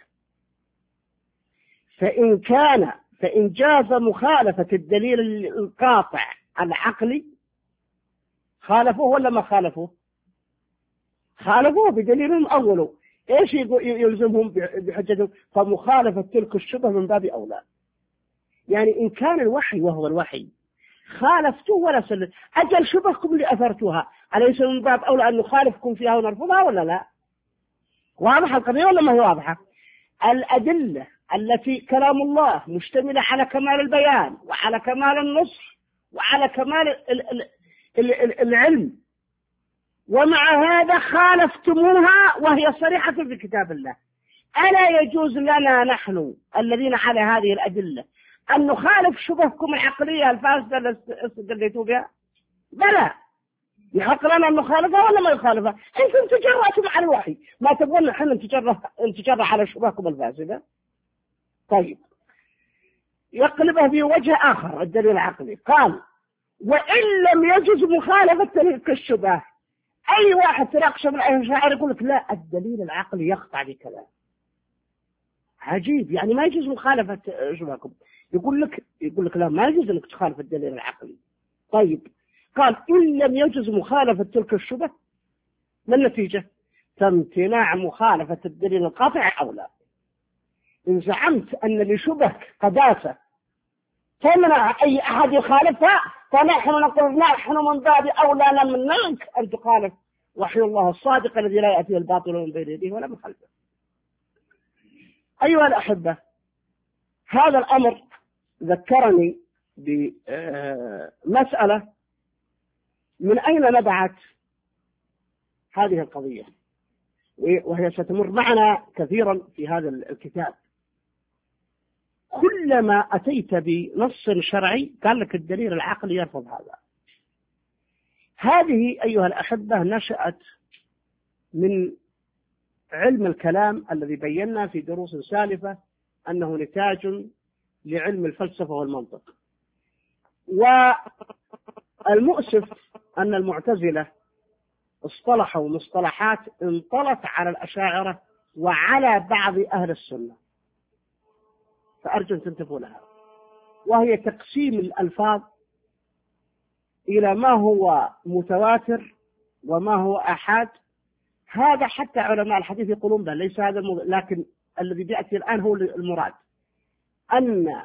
S2: فإن كان فإن جاز مخالفة الدليل القاطع العقلي، خالفوه ولا ما خالفوه؟ خالفوه بدليل أوله، إيش يلزمهم بحجتهم؟ فمخالفة تلك الشبه من باب أولى. يعني إن كان الوحي وهو الوحي خالفتوه ولا سلت، أجل شبهكم اللي أثرتوها أليس من باب أولى أن نخالفكم فيها ونرفضها ولا لا؟ واضحة القضية ولا ما هي واضحة؟ الأدلة التي كلام الله مشتملة على كمال البيان وعلى كمال النصح وعلى كمال العلم، ومع هذا خالفتموها وهي صريحة في كتاب الله، ألا يجوز لنا نحن الذين على هذه الأدلة أن نخالف شبهكم العقلية الفاسدة التي استدليتوا بها؟ بلى، يحق لنا أن نخالفها ولا ما يخالفها؟ أنتم تجرأتم على الوحي، ما تبغون نحن نتجرأ على شبهكم الفاسدة؟ طيب، يقلبه في وجه آخر الدليل العقلي، قال وإن لم يجوز مخالفة تلك الشبه. أي واحد تناقش من الأشاعرة يقول لك لا، الدليل العقلي يقطع بكلام. عجيب، يعني ما يجوز مخالفة شبهكم، يقول لك يقول لك لا، ما يجوز انك تخالف الدليل العقلي. طيب، قال إن لم يجوز مخالفة تلك الشبه، ما النتيجة؟ فامتناع مخالفة الدليل القاطع أولى. إن زعمت أن لشبهك قداسة تمنع أي أحد يخالفها، فنحن نقول نحن من باب أولى نمنعك أن تخالف وحي الله الصادق الذي لا يأتي الباطل من بين يديه ولا من خلفه. أيها الأحبة، هذا الأمر ذكرني بمسألة من أين نبعت هذه القضية، وهي ستمر معنا كثيرا في هذا الكتاب. كلما أتيت بنص شرعي قال لك الدليل العقلي يرفض هذا. هذه أيها الأحبة نشأت من علم الكلام الذي بينا في دروس سالفة أنه نتاج لعلم الفلسفة والمنطق. والمؤسف أن المعتزلة اصطلحوا مصطلحات انطلت على الأشاعرة وعلى بعض أهل السنة، فأرجو أن تنتبهوا لها، وهي تقسيم الألفاظ إلى ما هو متواتر وما هو أحاد، هذا حتى علماء الحديث يقولون به، ليس هذا الموضوع. لكن الذي بيأتي الآن هو المراد، أن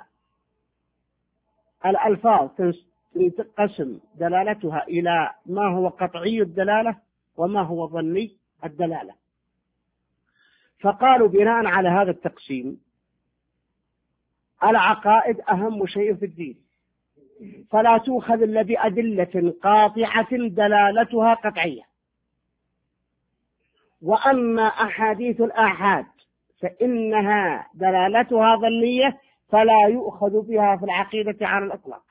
S2: الألفاظ تنقسم دلالتها إلى ما هو قطعي الدلالة وما هو ظني الدلالة. فقالوا بناء على هذا التقسيم العقائد أهم شيء في الدين، فلا تؤخذ إلا بأدلة قاطعة دلالتها قطعية. وأما أحاديث الآحاد فإنها دلالتها ظنية فلا يؤخذ بها في العقيدة على الإطلاق.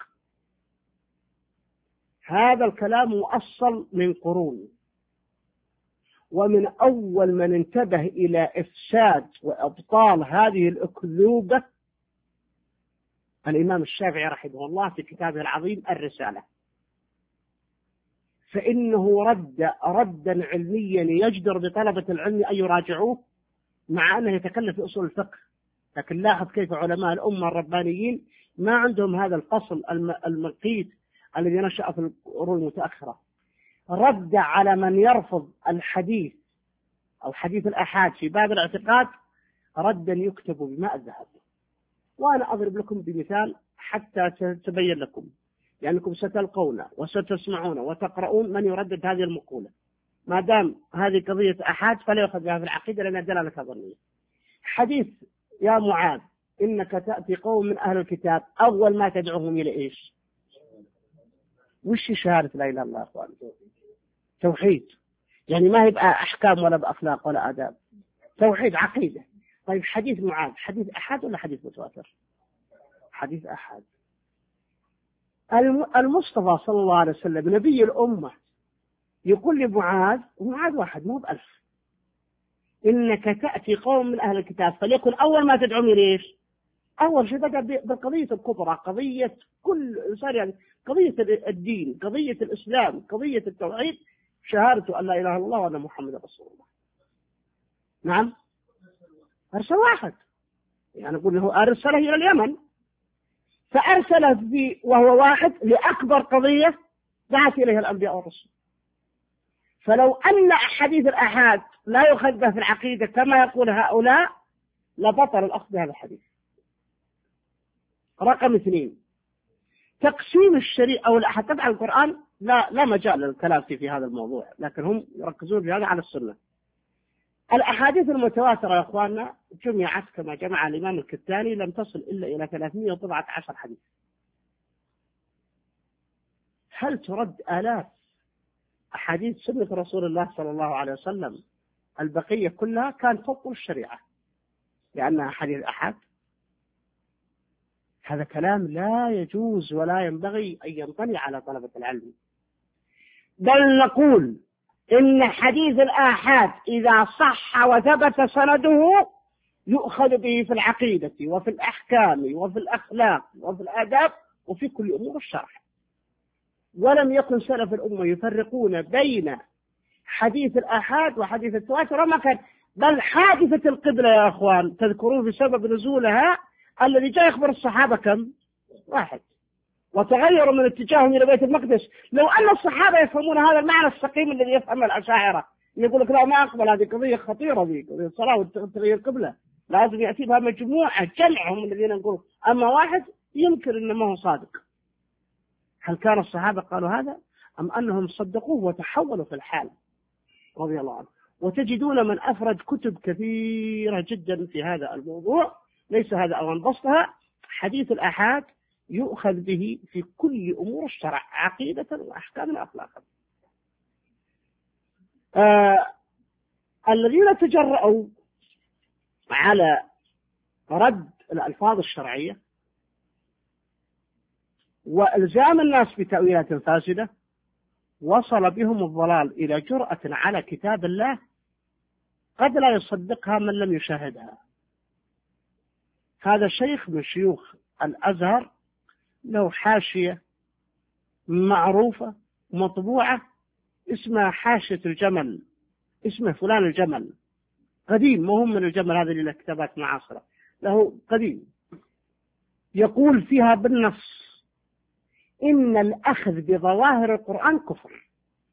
S2: هذا الكلام مؤصل من قرون، ومن أول من انتبه إلى إفساد وإبطال هذه الأكذوبة الإمام الشافعي رحمه الله في كتابه العظيم الرسالة، فإنه رد ردا علميا يجدر بطلبة العلم أن يراجعوه، مع أنه يتكلم في أصول الفقه. لكن لاحظ كيف علماء الأمة الربانيين ما عندهم هذا الفصل المقيت الذي نشأ في القرون المتأخرة. رد على من يرفض الحديث أو حديث الأحاد في باب الاعتقاد ردا يكتب بماء الذهب. وأنا أضرب لكم بمثال حتى تبين لكم، لأنكم ستلقون وستسمعون وتقرؤون من يردد هذه المقولة. ما دام هذه قضية أحاد فلا يؤخذ بها في العقيدة لأنها دلالة ظنية. حديث يا معاذ إنك تأتي قوم من أهل الكتاب، أول ما تدعوهم إلى إيش؟ وش شهادة لا إله إلا الله؟ أخوان توحيد، يعني ما هي بقى أحكام ولا بأخلاق ولا آداب، توحيد عقيدة. طيب حديث معاذ حديث أحاد ولا حديث متواتر؟ حديث أحاد. المصطفى صلى الله عليه وسلم نبي الأمة يقول لمعاذ، ومعاذ واحد مو بألف، إنك تأتي قوم من أهل الكتاب فليكن أول ما تدعون ليش؟ أول شيء بدأ بالقضية الكبرى، قضية كل إنسان، يعني قضية الدين، قضية الإسلام، قضية التوحيد، شهادة أن لا إله إلا الله وأن محمد رسول الله. نعم، أرسل واحد، يعني نقول له أرسله إلى اليمن، فأرسله به وهو واحد لأكبر قضية دعت إليها الأنبياء والرسل. فلو أن حديث الأحاد لا يؤخذ به في العقيدة كما يقول هؤلاء لبطل الأخذ بهذا الحديث. رقم اثنين، تقسيم الشريعة أو الأحاد. طبعا القرآن لا لا مجال للكلام فيه في هذا الموضوع، لكن هم يركزون في هذا على السنة. الأحاديث المتواترة يا أخواننا جمعت كما جمع الإمام الكتاني لم تصل إلا إلى ثلاثمائة وسبعة عشر حديث. هل ترد آلاف أحاديث سنة رسول الله صلى الله عليه وسلم؟ البقية كلها كان فوق الشريعة لأنها حديث أحد. هذا كلام لا يجوز ولا ينبغي أن ينطلي على طلبة العلم. بل نقول إن حديث الآحاد إذا صح وثبت سنده يؤخذ به في العقيدة وفي الأحكام وفي الأخلاق وفي الآداب وفي كل أمور الشرع. ولم يكن سلف الأمة يفرقون بين حديث الآحاد وحديث التواتر ما كان. بل حادثة القبلة يا أخوان تذكرون بسبب نزولها الذي جاء يخبر الصحابة كم؟ واحد، وتغيروا من اتجاههم إلى بيت المقدس. لو أن الصحابة يفهمون هذا المعنى السقيم الذي يفهم الأشاعرة، يقول لك لا ما أقبل، هذه قضية خطيرة، ذي قضية الصلاة وتغيير القبلة لازم يأتي بها مجموعة جمعهم الذين يقولوا، أما واحد يمكن أنه ما هو صادق. هل كان الصحابة قالوا هذا أم أنهم صدقوه وتحولوا في الحال رضي الله عنه؟ وتجدون من أفرد كتب كثيرة جدا في هذا الموضوع، ليس هذا أوان بسطها. حديث الآحاد يؤخذ به في كل أمور الشرع عقيدة وأحكام وأخلاقا. آه الذين تجرؤوا على رد الألفاظ الشرعية وإلزام الناس بتأويلات فاسدة وصل بهم الضلال إلى جرأة على كتاب الله قد لا يصدقها من لم يشاهدها. هذا شيخ من شيوخ الأزهر له حاشية معروفة مطبوعة اسمها حاشية الجمل، اسمه فلان الجمل، قديم، مهم من الجمل هذا اللي له كتابات معاصرة، له قديم، يقول فيها بالنص إن الأخذ بظواهر القرآن كفر.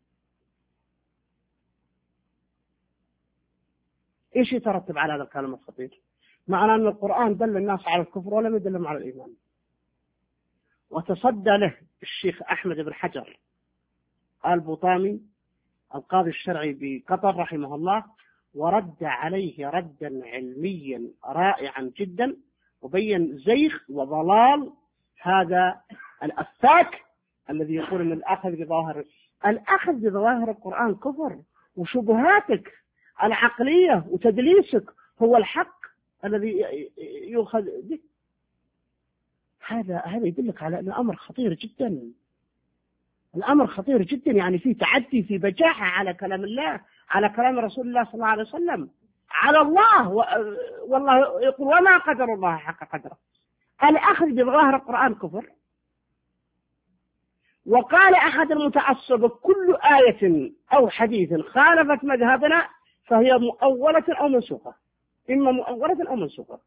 S2: إيش يترتب على هذا الكلام الخطير؟ معنى أن القرآن دل الناس على الكفر ولم يدلهم على الإيمان. وتصدى له الشيخ أحمد بن حجر البطامي القاضي الشرعي بقطر رحمه الله، ورد عليه ردا علميا رائعا جدا، وبين زيغ وضلال هذا الأفاك الذي يقول أن الأخذ بظواهر الأخذ بظواهر القرآن كفر، وشبهاتك العقلية وتدليسك هو الحق الذي يؤخذ به. هذا هذا يدلك على أن الأمر خطير جدا. الأمر خطير جدا، يعني في تعدي، في بجاحة على كلام الله، على كلام رسول الله صلى الله عليه وسلم، على الله. والله يقول وما قدر الله حق قدره. الأخذ بظواهر القرآن كفر. وقال أحد المتعصب كل آية أو حديث خالفت مذهبنا فهي مؤولة أو منسوخة، إما مؤولة أو منسوخة.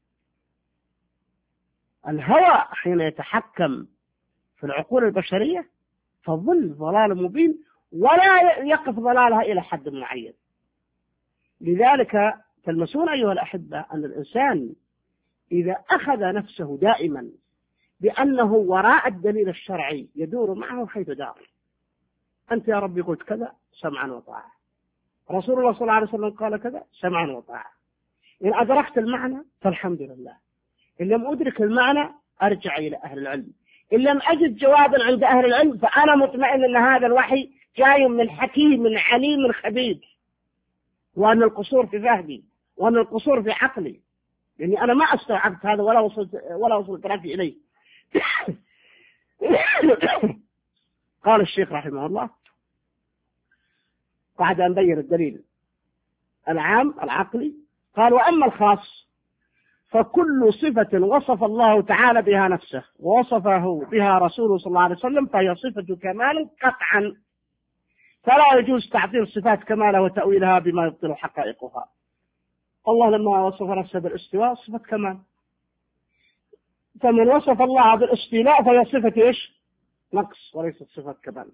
S2: الهوى حين يتحكم في العقول البشرية فظل ضلال مبين، ولا يقف ضلالها إلى حد معين. لذلك تلمسون أيها الأحبة أن الإنسان إذا أخذ نفسه دائما بأنه وراء الدليل الشرعي يدور معه حيث دار. أنت يا ربي قلت كذا، سمعا وطاعة. رسول الله صلى الله عليه وسلم قال كذا، سمعا وطاعة. إن أدركت المعنى فالحمد لله، إن لم أدرك المعنى أرجع إلى أهل العلم، إن لم أجد جوابا عند أهل العلم فأنا مطمئن أن هذا الوحي جاي من حكيم من عليم من خبير، وأن القصور في فهمي، وأن القصور في عقلي، لأني أنا ما استوعبت هذا ولا وصلت ولا وصلت رأسي إليه. قال الشيخ رحمه الله بعد أن بين الدليل العام العقلي، قال وأما الخاص فكل صفة وصف الله تعالى بها نفسه ووصفه بها رسوله صلى الله عليه وسلم فهي صفة كمال قطعا، فلا يجوز تعطيل صفات كمالها وتأويلها بما يبطل حقائقها. الله لما وصف نفسه بالاستواء صفة كمال، فمن وصف الله بالاستيلاء فهي صفة إيش؟ نقص وليست صفة كمال.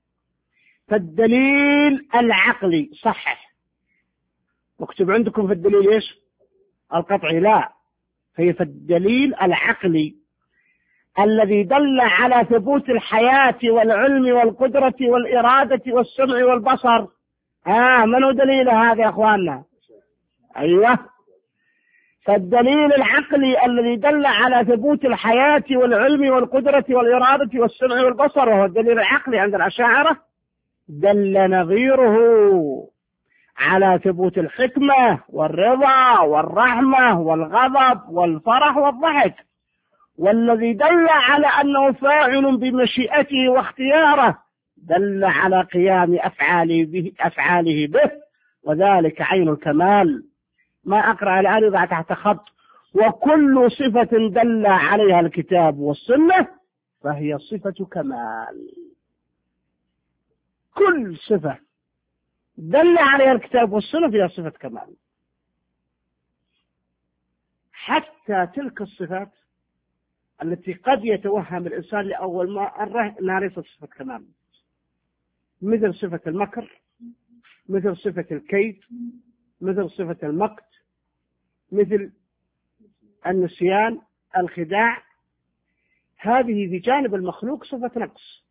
S2: فالدليل العقلي صحح، واكتب عندكم في الدليل إيش؟ القطعي لا، هي في الدليل العقلي الذي دل على ثبوت الحياة والعلم والقدرة والإرادة والسمع والبصر. آه منو دليل هذا يا أخواننا؟ أيوة، فالدليل العقلي الذي دل على ثبوت الحياة والعلم والقدرة والإرادة والسمع والبصر، وهو الدليل العقلي عند الأشاعرة، دل نظيره على ثبوت الحكمة والرضا والرحمة والغضب والفرح والضحك. والذي دل على أنه فاعل بمشيئته واختياره دل على قيام أفعاله به, أفعاله به وذلك عين الكمال. ما أقرأ الآن يضع تحت خط وكل صفة دل عليها الكتاب والسنة فهي صفة كمال. كل صفة دل عليها الكتاب والسنة فيها صفة كمال، حتى تلك الصفات التي قد يتوهم الإنسان لأول مرة أنها ليست صفة كمال، مثل صفة المكر، مثل صفة الكيد، مثل صفة المقت، مثل النسيان، الخداع. هذه في جانب المخلوق صفة نقص،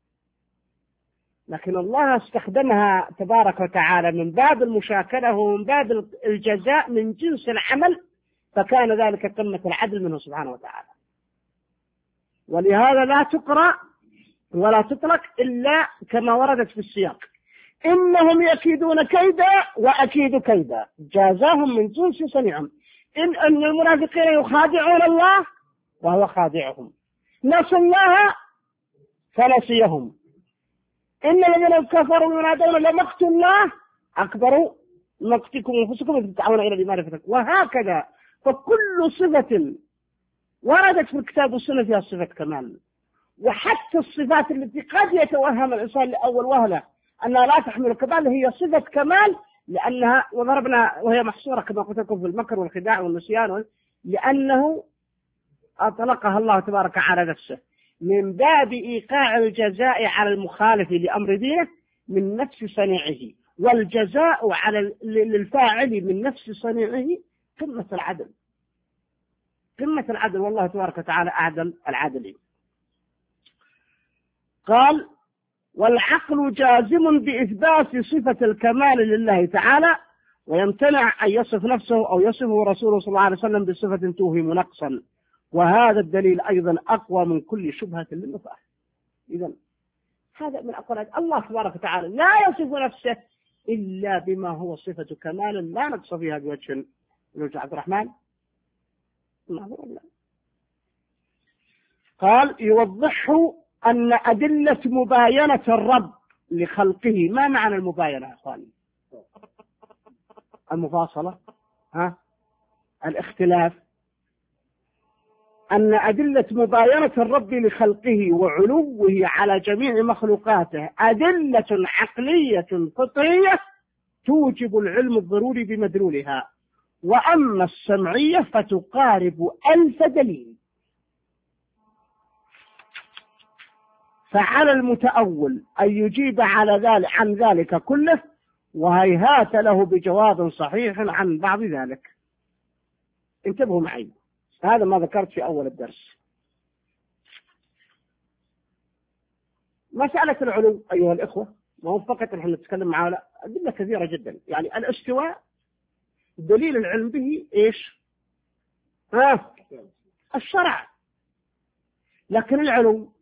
S2: لكن الله استخدمها تبارك وتعالى من باب المشاكلة ومن باب الجزاء من جنس العمل، فكان ذلك قمة العدل منه سبحانه وتعالى. ولهذا لا تقرأ ولا تطلق إلا كما وردت في السياق: إنهم يكيدون كيدا وأكيد كيدا، جازاهم من جنس صنيعهم. إن أن المنافقين يخادعون الله وهو خادعهم، نسوا الله فنسيهم، إن الذين كفروا ينادون لمقت الله أكبر مقتكم أنفسكم إذ تدعون إلى المعرفة. وهكذا فكل صفة وردت في الكتاب والسنة فيها صفة كمال. وحتى الصفات التي قد يتوهم الإنسان لأول وهلة أنها لا تحمل كمال هي صفة كمال، لأنها وضربنا وهي محصورة كما قلت لكم في المكر والخداع والنسيان، لأنه أطلقها الله تبارك على نفسه. من باب إيقاع الجزاء على المخالف لأمر دينه من نفس صنيعه، والجزاء على للفاعل من نفس صنيعه قمة العدل، قمة العدل، والله تبارك وتعالى أعدل العادلين. قال: والعقل جازم بإثبات صفة الكمال لله تعالى، ويمتنع أن يصف نفسه أو يصفه رسوله صلى الله عليه وسلم بصفة توهم نقصا، وهذا الدليل أيضا أقوى من كل شبهة للنفاة. إذن هذا من أقوال الله تبارك وتعالى، لا يصف نفسه إلا بما هو صفة كمال لا نقص فيها بوجه من عبد الرحمن. قال: يوضحه أن أدلة مباينة الرب لخلقه. ما معنى المباينة يا أخواني؟ المفاصلة، ها؟ الاختلاف. أن أدلة مباينة الرب لخلقه وعلوه على جميع مخلوقاته أدلة عقلية فطرية توجب العلم الضروري بمدلولها، وأما السمعية فتقارب ألف دليل. فعلى المتأول أن يجيب على ذلك عن ذلك كله، وهيهات له بجواب صحيح عن بعض ذلك. انتبهوا معي، هذا ما ذكرت في أول الدرس. مسألة العلو أيها الإخوة، ما هو فقط نحن نتكلم على أدلة كثيرة جدا. يعني الاستواء دليل العلم به إيش؟ ها؟ الشرع. لكن العلو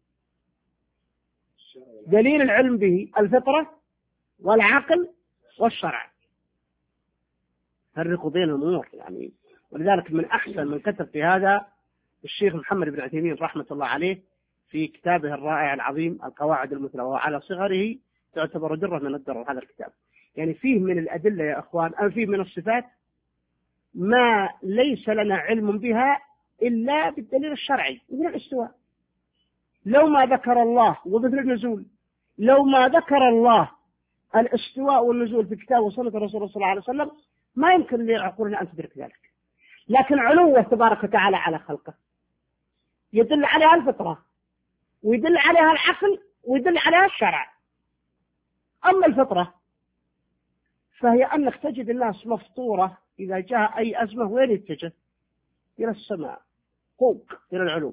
S2: دليل العلم به الفطرة والعقل والشرع. فرقوا بين الأمور يعني. ولذلك من أحسن من كتب في هذا الشيخ محمد بن عثيمين رحمة الله عليه في كتابه الرائع العظيم القواعد المثلى، وعلى صغره تعتبر درة من الدرر هذا الكتاب. يعني فيه من الأدلة يا أخوان، أو فيه من الصفات ما ليس لنا علم بها إلا بالدليل الشرعي، مثل الاستواء. لو ما ذكر الله، ومثل النزول، لو ما ذكر الله الاستواء والنزول في كتاب وسنة الرسول صلى الله عليه وسلم ما يمكن لعقولنا أن تدرك ذلك. لكن علوه تبارك وتعالى على خلقه يدل عليها الفطرة، ويدل عليها العقل، ويدل عليها الشرع. أما الفطرة فهي أنك تجد الناس مفطورة إذا جاء أي أزمة وين يتجه؟ إلى السماء، فوق إلى العلو.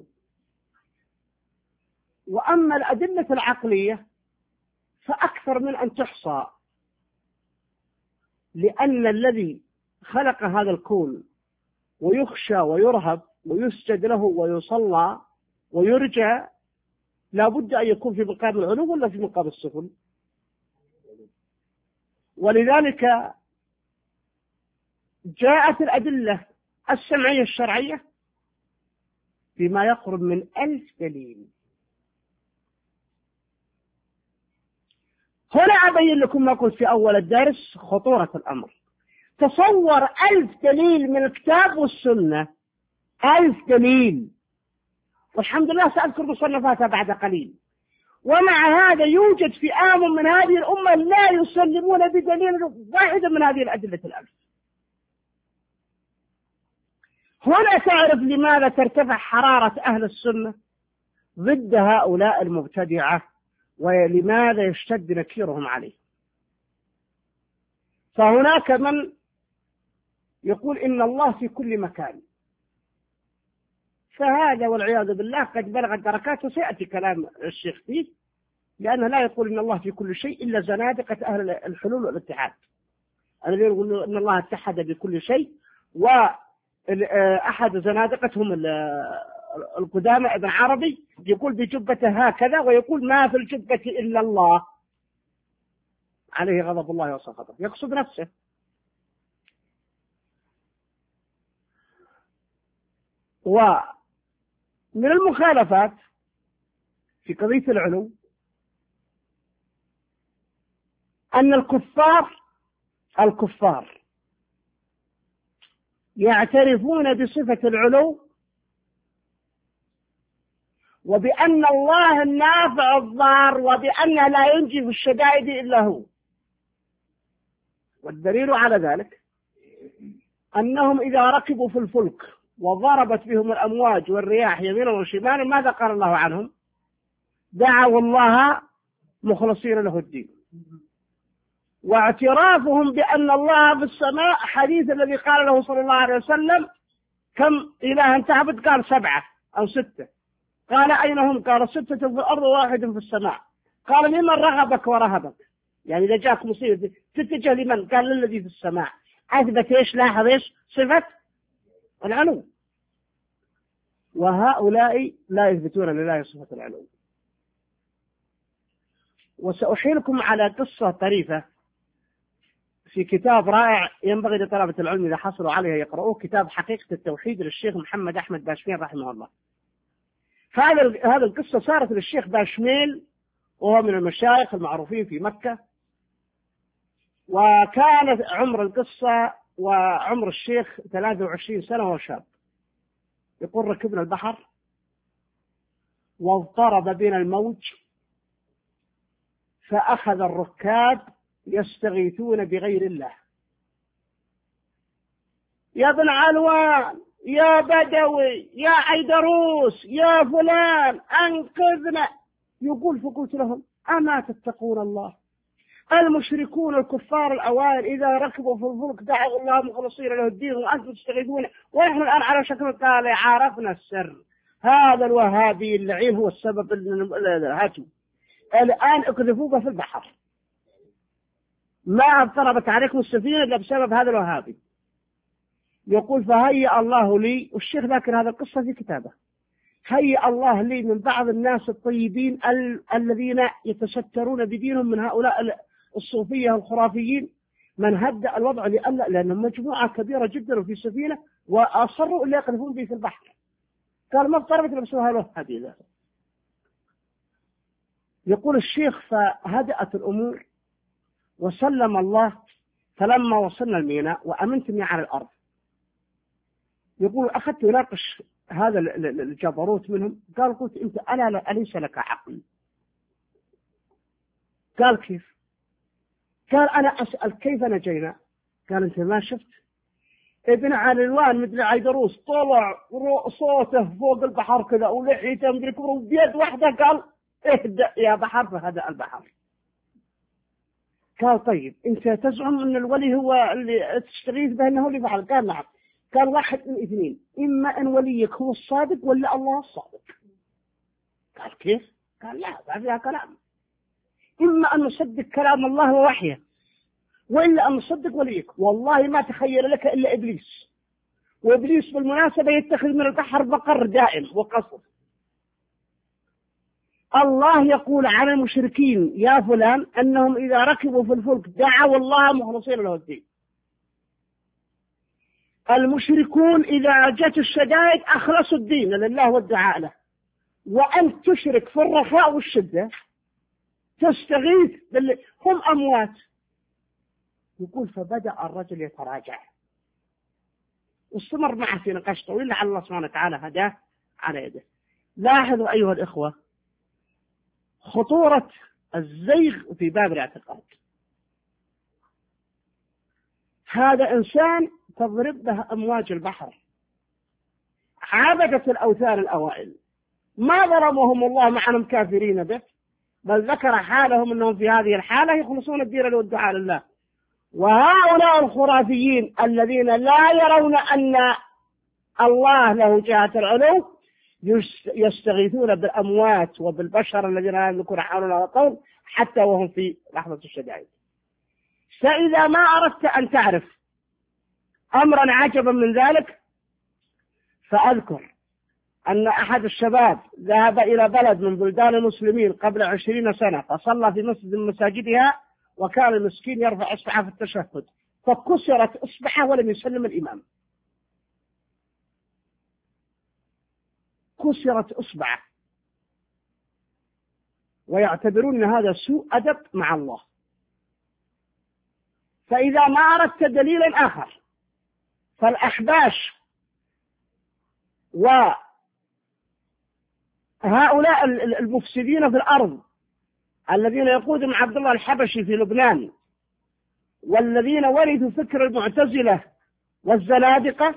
S2: وأما الأدلة العقلية فأكثر من أن تحصى، لأن الذي خلق هذا الكون ويخشى ويرهب ويسجد له ويصلى ويرجى لابد أن يكون في مقام العلو ولا في مقام السفل. ولذلك جاءت الأدلة السمعية الشرعية بما يقرب من ألف دليل. هنا أبين لكم ما قلت في أول الدرس خطورة الأمر. تصور ألف دليل من الكتاب والسنة، ألف دليل، والحمد لله سأذكر مصنفاتها بعد قليل. ومع هذا يوجد فئام من هذه الأمة لا يسلمون بدليل واحد من هذه الأدلة الألف. هنا تعرف لماذا ترتفع حرارة أهل السنة ضد هؤلاء المبتدعة، ولماذا يشتد نكيرهم عليه. فهناك من يقول إن الله في كل مكان، فهذا والعياذ بالله قد بلغت دركات، وسيأتي كلام الشيخ فيه، لأنه لا يقول إن الله في كل شيء إلا زنادقة أهل الحلول والاتحاد، الذين يقولون إن الله اتحد بكل شيء. وأحد زنادقتهم القدامى ابن عربي يقول بجبته هكذا، ويقول ما في الجبة إلا الله، عليه غضب الله وسخطه، يقصد نفسه. ومن المخالفات في قضية العلو أن الكفار الكفار يعترفون بصفة العلو، وبأن الله النافع الضار، وبأنه لا ينجي في الشدائد إلا هو. والدليل على ذلك أنهم إذا ركبوا في الفلك وضربت بهم الأمواج والرياح يمينا وشمالا ماذا قال الله عنهم؟ دعوا الله مخلصين له الدين. واعترافهم بأن الله في السماء، حديث الذي قال له صلى الله عليه وسلم كم إلها تعبد؟ قال سبعة أو ستة. قال أين هم؟ قال ستة في الأرض وواحد في السماء. قال لمن رغبك ورهبك؟ يعني إذا جاءك مصيبة تتجه لمن؟ قال للذي في السماء. أثبت إيش؟ لاحظ إيش؟ صفة العلو. وهؤلاء لا يثبتون لله صفة العلو. وسأحيلكم على قصة طريفة في كتاب رائع ينبغي لطلبة العلم إذا حصلوا عليه يقرؤوه، كتاب حقيقة التوحيد للشيخ محمد أحمد باشميل رحمه الله. فهذا هذه القصة صارت للشيخ باشميل وهو من المشايخ المعروفين في مكة، وكانت عمر القصة وعمر الشيخ ثلاثة وعشرين سنة وهو شاب. يقول ركبنا البحر واضطرب بنا الموج، فأخذ الركاب يستغيثون بغير الله. يا ابن علوان، يا بدوي، يا عيدروس، يا فلان أنقذنا. يقول فقلت لهم أما تتقون الله؟ المشركون الكفار الأوائل إذا ركبوا في الفلك دعوا الله مخلصين له الدين وأنتم تستغيثون، ونحن الآن على شكل قال عرفنا السر. هذا الوهابي اللعين هو السبب. هاتوا الآن اقذفوه في البحر، ما اضطربت عليكم السفينة إلا بسبب هذا الوهابي. يقول فهيأ الله لي، والشيخ ذاكر هذا القصة في كتابه، هيأ الله لي من بعض الناس الطيبين ال- الذين يتسترون بدينهم من هؤلاء الصوفية الخرافيين من هدأ الوضع لأن لأنهم مجموعة كبيرة جدا وفي سفينة وأصروا إلا يقذفون به في البحر. قال ما اضطربت لبسوها الوهابي ذا. يقول الشيخ فهدأت الأمور وسلم الله، فلما وصلنا الميناء وأمنتني على الأرض. يقول أخذت يناقش هذا الجبروت منهم. قال قلت أنت ألا أليس لك عقل؟ قال كيف؟ قال أنا أسأل كيف نجينا؟ قال أنت ما شفت ابن علوان مثل عيدروس طلع صوته فوق البحر كذا ولحيته مدري كبره بيد واحدة قال اهدأ يا بحر، فهدأ البحر. قال طيب أنت تزعم أن الولي هو اللي تستغيث به أنه اللي فعل؟ قال نعم. قال واحد من اثنين، إما أن وليك هو الصادق ولا الله الصادق. قال كيف؟ قال لا ما فيها كلام، إما أن نصدق كلام الله ووحيه وإلا أن نصدق وليك. والله ما تخيل لك إلا إبليس، وإبليس بالمناسبة يتخذ من البحر بقر دائم وقصر. الله يقول عن المشركين يا فلان أنهم إذا ركبوا في الفلك دعوا الله مخلصين له الدين. المشركون إذا جت الشدائد أخلصوا الدين لله والدعاء له، وأنت تشرك في الرخاء والشدة تستغيث بال... هم أموات. يقول فبدأ الرجل يتراجع واستمر معه في نقاش طويل لعل الله سبحانه وتعالى هداه على يده. لاحظوا أيها الإخوة خطورة الزيغ في باب الاعتقاد. هذا إنسان تضرب به أمواج البحر، عبدة الأوثان الأوائل ما ظلمهم الله معنهم كافرين به، بل ذكر حالهم أنهم في هذه الحالة يخلصون الدين والدعاء لله. وهؤلاء الخرافيين الذين لا يرون أن الله له جهة العلو يستغيثون بالأموات وبالبشر الذين لا يملكون حول ولا قوة حتى وهم في لحظة الشدائد. فإذا ما أردت أن تعرف أمرا عجبا من ذلك فأذكر أن أحد الشباب ذهب إلى بلد من بلدان المسلمين قبل عشرين سنة فصلى في مسجد من مساجدها، وكان المسكين يرفع إصبعه في التشهد فكسرت إصبعه ولم يسلم الإمام. كسرت إصبعه ويعتبرون أن هذا سوء أدب مع الله. فإذا ما أردت دليلا آخر فالأحباش وهؤلاء المفسدين في الأرض الذين يقودهم عبد الله الحبشي في لبنان والذين ورثوا فكر المعتزلة والزنادقة،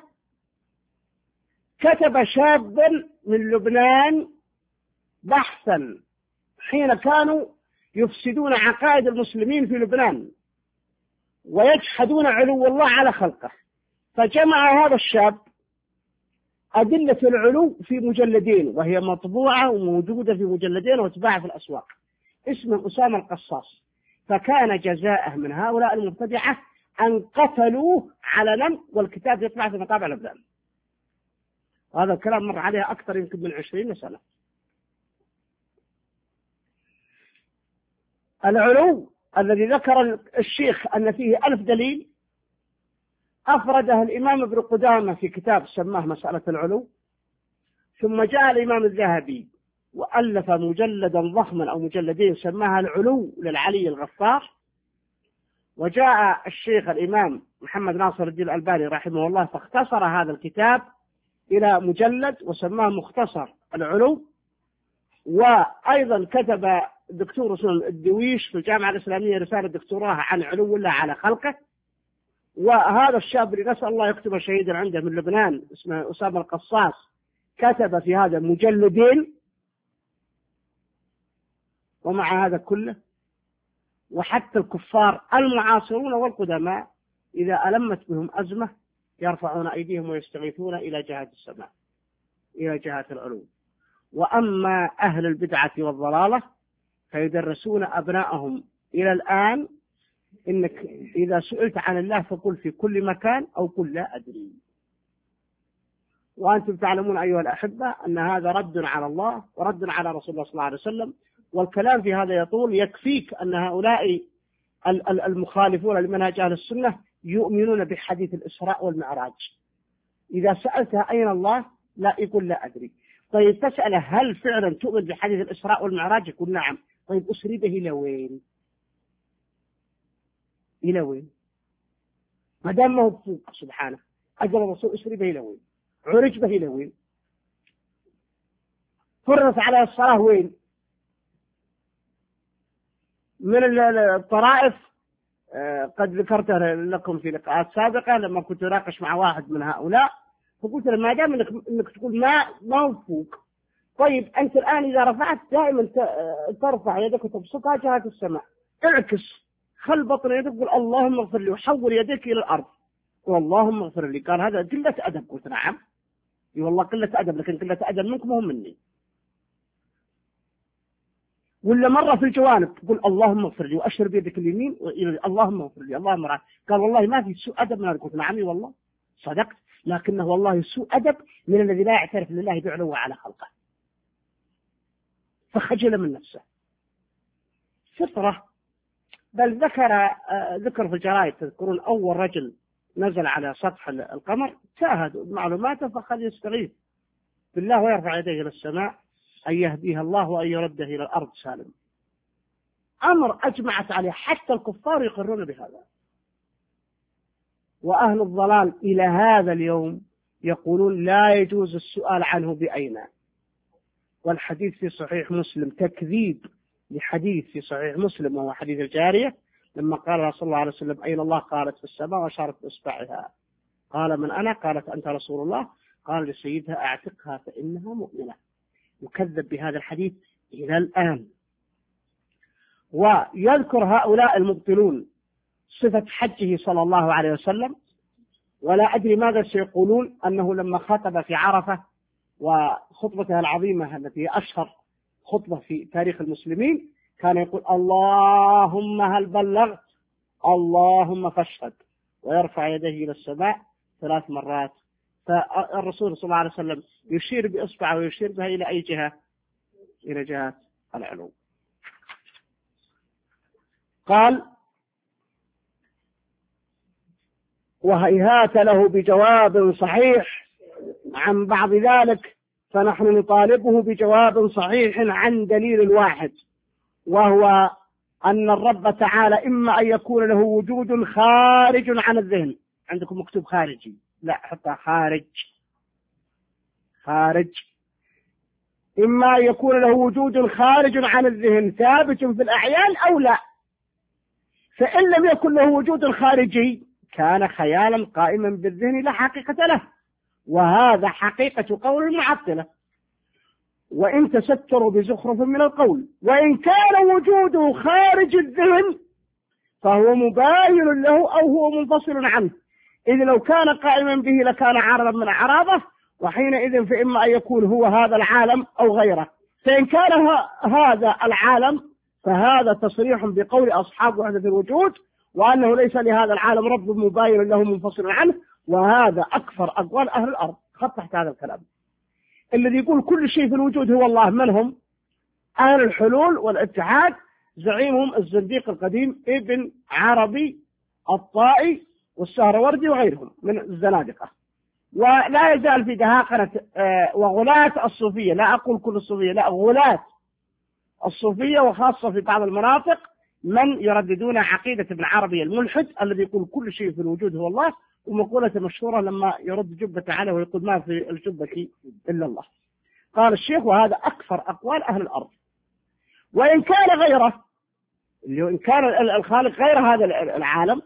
S2: كتب شاب من لبنان بحثا حين كانوا يفسدون عقائد المسلمين في لبنان ويجحدون علو الله على خلقه، فجمع هذا الشاب أدلة العلو في مجلدين، وهي مطبوعة وموجودة في مجلدين وتباع في الأسواق، اسمه أسامة القصاص. فكان جزاءه من هؤلاء المبتدعة أن قتلوه علنا، والكتاب يطبع في مطابع لبنان. هذا الكلام مر عليها أكثر يمكن من عشرين سنة. العلو الذي ذكر الشيخ أن فيه ألف دليل أفرده الإمام ابن قدامة في كتاب سماه مسألة العلو، ثم جاء الإمام الذهبي وألف مجلدا ضخما أو مجلدين سماها العلو للعلي الغفار، وجاء الشيخ الإمام محمد ناصر الدين الألباني رحمه الله فاختصر هذا الكتاب إلى مجلد وسماه مختصر العلو. وأيضا كتب الدكتور اسمه الدويش في الجامعة الإسلامية رسالة دكتوراه عن علو الله على خلقه. وهذا الشاب اللي نسأل الله يكتب شهيدا عنده من لبنان اسمه أسامة القصاص كتب في هذا مجلدين. ومع هذا كله وحتى الكفار المعاصرون والقدماء إذا ألمت بهم أزمة يرفعون أيديهم ويستغيثون إلى جهة السماء، إلى جهة العلو. وأما أهل البدعة والضلالة فيدرسون أبنائهم إلى الآن إنك إذا سئلت عن الله فقل في كل مكان أو قل لا أدري. وأنتم تعلمون أيها الأحبة أن هذا رد على الله ورد على رسول الله صلى الله عليه وسلم، والكلام في هذا يطول. يكفيك أن هؤلاء المخالفون لمنهج أهل السنة يؤمنون بحديث الإسراء والمعراج. إذا سألتها أين الله لا يقول لا أدري. طيب تسأله هل فعلا تؤمن بحديث الإسراء والمعراج؟ يقول نعم. طيب أسري به إلى وين؟ إلى وين؟ ما دام ما هو فوق سبحانه أجل الرسول أسري به إلى وين؟ عرج به إلى وين؟ فرضت على الصلاة وين؟ من الطرائف قد ذكرت لكم في لقاءات سابقة لما كنت أناقش مع واحد من هؤلاء، فقلت له ما دام إنك, إنك تقول ما ما هو فوق، طيب أنت الآن إذا رفعت دائما ترفع يدك وتبسطها جهة السماء، اعكس خل بطن يدك قل اللهم اغفر لي وحول يديك إلى الأرض واللهم اغفر لي. قال هذا قلة أدب. قلت نعم والله قلة أدب، لكن قلة أدب منكم هم مني. ولا مرة في الجوانب تقول اللهم اغفر لي وأشر بيدك اليمين اللهم اغفر لي اللهم رأي. قال والله ما في سوء أدب من هذا. قلت نعم والله صدقت، لكنه والله سوء أدب من الذي لا يعترف لله بعلوه على خلقه، فخجل من نفسه فطرة. بل ذكر ذكر في الجرائد تذكرون أول رجل نزل على سطح القمر شاهد معلوماته فخذ يستغيث بالله ويرفع يديه إلى السماء أن يهديها الله وأن يرده إلى الأرض سالم. أمر أجمعت عليه حتى الكفار يقرون بهذا. وأهل الضلال إلى هذا اليوم يقولون لا يجوز السؤال عنه بأين. والحديث في صحيح مسلم تكذيب لحديث في صحيح مسلم وهو حديث الجارية لما قال صلى الله عليه وسلم أين الله؟ قالت في السماء وأشارت بإصبعها. قال من أنا؟ قالت أنت رسول الله. قال لسيدها أعتقها فإنها مؤمنة. يكذب بهذا الحديث إلى الآن. ويذكر هؤلاء المبطلون صفة حجه صلى الله عليه وسلم، ولا أدري ماذا سيقولون أنه لما خطب في عرفة وخطبتها العظيمة التي أشهر خطبة في تاريخ المسلمين كان يقول اللهم هل بلغت اللهم فاشهد، ويرفع يديه إلى السماء ثلاث مرات. فالرسول صلى الله عليه وسلم يشير بإصبعه ويشير بها إلى أي جهة؟ إلى جهة العلو. قال وهيهات له بجواب صحيح عن بعض ذلك، فنحن نطالبه بجواب صحيح عن دليل واحد، وهو أن الرب تعالى إما أن يكون له وجود خارج عن الذهن. عندكم مكتوب خارجي، لا حتى خارج خارج. إما أن يكون له وجود خارج عن الذهن ثابت في الأعيان أو لا. فإن لم يكن له وجود خارجي كان خيالا قائما بالذهن لا حقيقة له، وهذا حقيقة قول المعطلة. وإن تستروا بزخرف من القول، وإن كان وجوده خارج الذهن فهو مباين له أو هو منفصل عنه، إذ لو كان قائما به لكان عارضا من أعراضه، وحينئذ فإما أن يكون هو هذا العالم أو غيره. فإن كان هذا العالم فهذا تصريح بقول أصحاب وحدة الوجود، وأنه ليس لهذا العالم رب مباين له منفصل عنه، وهذا أكثر أقوال أهل الأرض. خط تحت هذا الكلام. الذي يقول كل شيء في الوجود هو الله من هم؟ أهل الحلول والاتحاد، زعيمهم الزنديق القديم ابن عربي الطائي والسهروردي وغيرهم من الزنادقة. ولا يزال في دهاقنة وغلاة الصوفية، لا أقول كل الصوفية، لا، غلاة الصوفية وخاصة في بعض المناطق من يرددون عقيدة ابن عربي الملحد الذي يقول كل شيء في الوجود هو الله، ومقولة مشهورة لما يرد جبة عليه ويقول ما في الجبة إلا الله. قال الشيخ وهذا أكثر أقوال أهل الأرض. وإن كان غيره، اللي إن كان الخالق غير هذا العالم،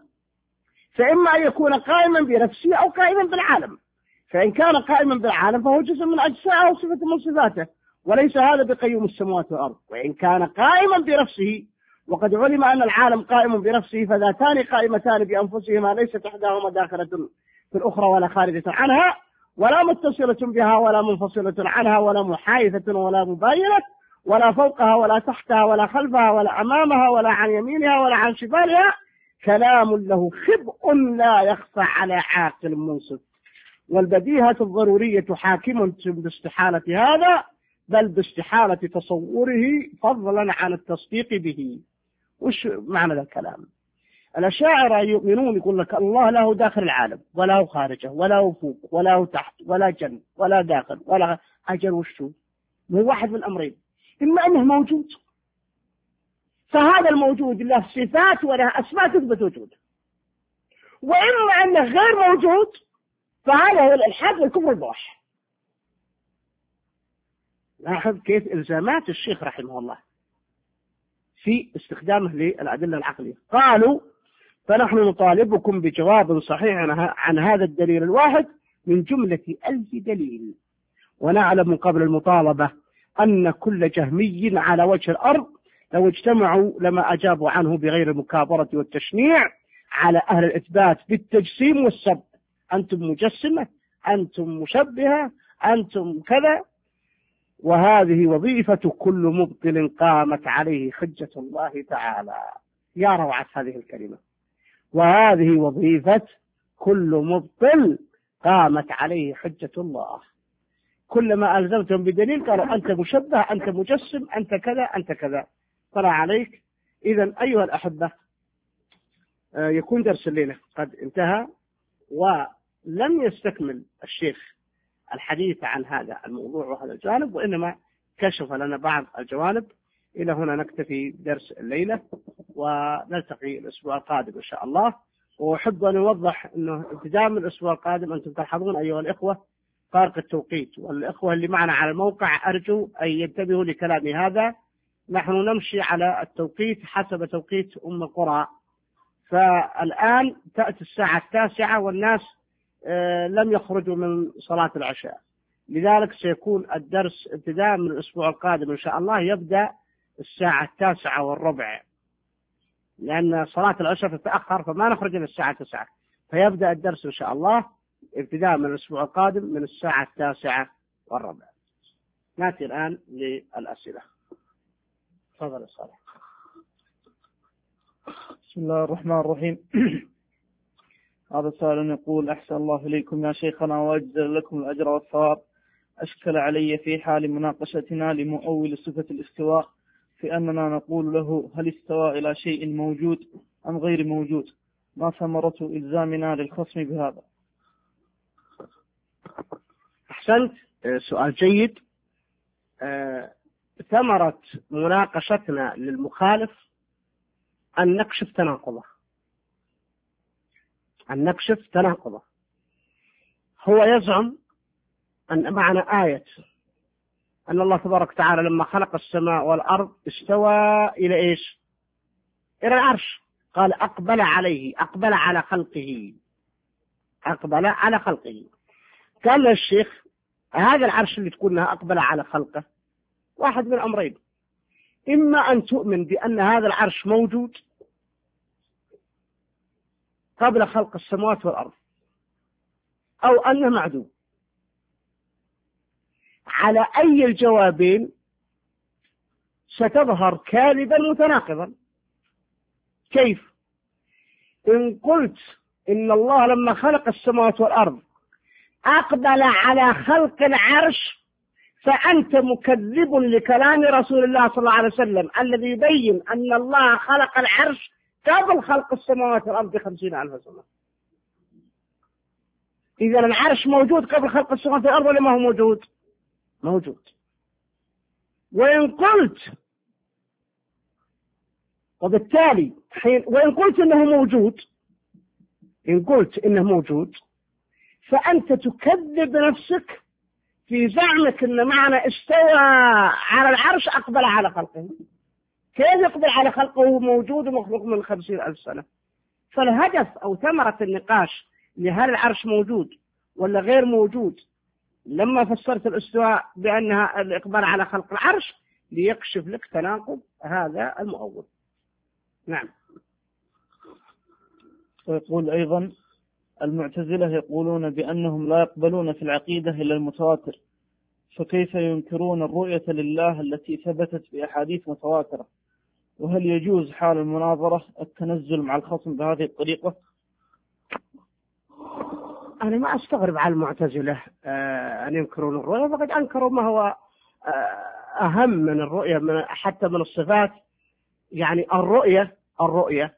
S2: فإما أن يكون قائما بنفسه أو قائما بالعالم. فإن كان قائما بالعالم فهو جزء من أجزائه وصفة من صفاته، وليس هذا بقيوم السماوات والأرض. وإن كان قائما بنفسه، وقد علم أن العالم قائم بنفسه، فذاتان قائمتان بأنفسهما، ليست إحداهما داخلة في الأخرى ولا خارجة عنها، ولا متصلة بها ولا منفصلة عنها، ولا محايثة ولا مباينة، ولا فوقها ولا تحتها ولا خلفها ولا أمامها ولا عن يمينها ولا عن شمالها. كلام له خبء لا يخفى على عاقل منصف، والبديهة الضرورية حاكمة باستحالة هذا، بل باستحالة تصوره فضلا عن التصديق به. وش معنى ذا الكلام؟ الأشاعرة يؤمنون يقول لك الله له داخل العالم ولا هو خارجه ولا هو فوق ولا هو تحت ولا جنب ولا داخل ولا أجل وشو، هو واحد من الأمرين، إما أنه موجود فهذا الموجود له صفات وله أسماء تثبت وجوده، وإما أنه غير موجود فهذا هو الإلحاد والكفر البواح. لاحظ كيف إلزامات الشيخ رحمه الله في استخدامه للأدلة العقلية. قالوا فنحن نطالبكم بجواب صحيح عن هذا الدليل الواحد من جملة ألف دليل، ونعلم قبل المطالبة أن كل جهمي على وجه الأرض لو اجتمعوا لما أجابوا عنه بغير المكابرة والتشنيع على أهل الإثبات بالتجسيم والسب. أنتم مجسمة، أنتم مشبهة، أنتم كذا. وهذه وظيفة كل مبطل قامت عليه حجة الله تعالى. يا روعة هذه الكلمة. وهذه وظيفة كل مبطل قامت عليه حجة الله. كلما ألزمتهم بدليل قالوا أنت مشبه، أنت مجسم، أنت كذا، أنت كذا. طلع عليك. إذن أيها الأحبة، يكون درس الليلة قد انتهى، ولم يستكمل الشيخ الحديث عن هذا الموضوع وهذا الجانب، وإنما كشف لنا بعض الجوانب. إلى هنا نكتفي درس الليلة، ونلتقي الأسبوع القادم إن شاء الله. وأحب أن أوضح أنه ابتداء من الأسبوع القادم أنتم تلحظون أيها الإخوة فارق التوقيت، والإخوة اللي معنا على الموقع أرجو أن ينتبهوا لكلامي هذا. نحن نمشي على التوقيت حسب توقيت أم القرى، فالآن تأتي الساعة التاسعة والناس لم يخرجوا من صلاة العشاء، لذلك سيكون الدرس ابتداء من الأسبوع القادم إن شاء الله يبدأ الساعة التاسعة والربع، لأن صلاة العشاء تتأخر فما نخرج إلى الساعة التاسعة، فيبدأ الدرس إن شاء الله ابتداء من الأسبوع القادم من الساعة التاسعة والربع. نأتي الآن للأسئلة. تفضل الصلاة.
S3: بسم الله الرحمن الرحيم. هذا سؤال يقول: أحسن الله إليكم يا شيخنا وأجزل لكم الأجر والثواب. أشكل علي في حال مناقشتنا لمؤول صفة الاستواء في أننا نقول له هل استوى إلى شيء موجود أم غير موجود؟ ما ثمرة إلزامنا للخصم بهذا؟
S2: أحسنت، سؤال جيد. أه ثمرة مناقشتنا للمخالف أن نكشف تناقضه، أن نكشف تناقضه. هو يزعم أن معنى آية أن الله تبارك وتعالى لما خلق السماء والأرض استوى إلى إيش؟ إلى العرش. قال أقبل عليه، أقبل على خلقه، أقبل على خلقه. قال الشيخ هذا العرش اللي تقولنا أقبل على خلقه واحد من أمرين: إما أن تؤمن بأن هذا العرش موجود قبل خلق السماوات والأرض، أو أنه معدوم. على أي الجوابين ستظهر كاذبا متناقضا. كيف؟ إن قلت إن الله لما خلق السماوات والأرض أقبل على خلق العرش، فأنت مكذب لكلام رسول الله صلى الله عليه وسلم الذي يبين أن الله خلق العرش قبل خلق السماوات والأرض بخمسين ألف سنة. إذا العرش موجود قبل خلق السماوات والأرض ولا ما هو موجود؟ موجود. وإن قلت وبالتالي حين وإن قلت إنه موجود إن قلت إنه موجود فأنت تكذب نفسك في زعمك إن معنى استوى على العرش أقبل على خلقه. كيف يقبل على خلقه موجود ومخلوق من خمسين ألف سنة؟ فالهدف أو ثمرة النقاش لهل العرش موجود ولا غير موجود لما فسرت الاستواء بأنها الإقبال على خلق العرش ليكشف لك تناقض هذا المؤول. نعم.
S3: ويقول أيضا: المعتزلة يقولون بأنهم لا يقبلون في العقيدة إلا المتواتر، فكيف ينكرون الرؤية لله التي ثبتت بأحاديث متواترة؟ وهل يجوز حال المناظرة التنزل مع الخصم بهذه الطريقة؟
S2: أنا ما أستغرب على المعتزلة أن ينكرون الرؤية، فقد أنكروا ما هو أهم من الرؤية، من حتى من الصفات. يعني الرؤية الرؤية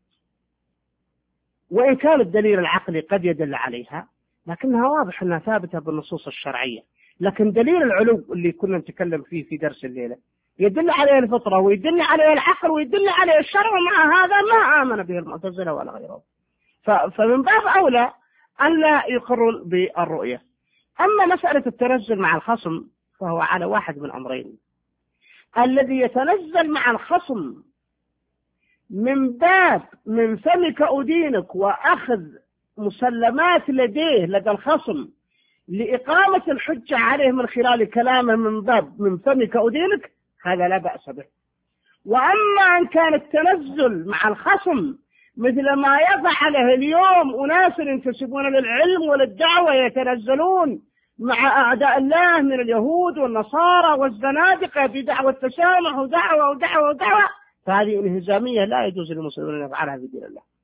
S2: وإن كان الدليل العقلي قد يدل عليها، لكنها واضح أنها ثابتة بالنصوص الشرعية. لكن دليل العلو اللي كنا نتكلم فيه في درس الليلة يدل عليه الفطرة ويدل عليه العقل ويدل عليه الشرع، ومع هذا ما آمن به المعتزلة ولا غيرهم. فمن باب أولى أن لا يقرون بالرؤية. أما مسألة التنزل مع الخصم فهو على واحد من أمرين: الذي يتنزل مع الخصم من باب من فمك أدينك وأخذ مسلمات لديه لدى الخصم لإقامة الحجة عليه من خلال كلامه من باب من فمك أدينك، هذا لا بأس به. وأما أن كان التنزل مع الخصم مثل ما يفعله اليوم أناس ينتسبون للعلم وللدعوة يتنزلون مع أعداء الله من اليهود والنصارى والزنادقة بدعوة التسامح ودعوة ودعوة ودعوة، فهذه انهزامية لا يجوز للمسلمين أن يفعلها في دين الله.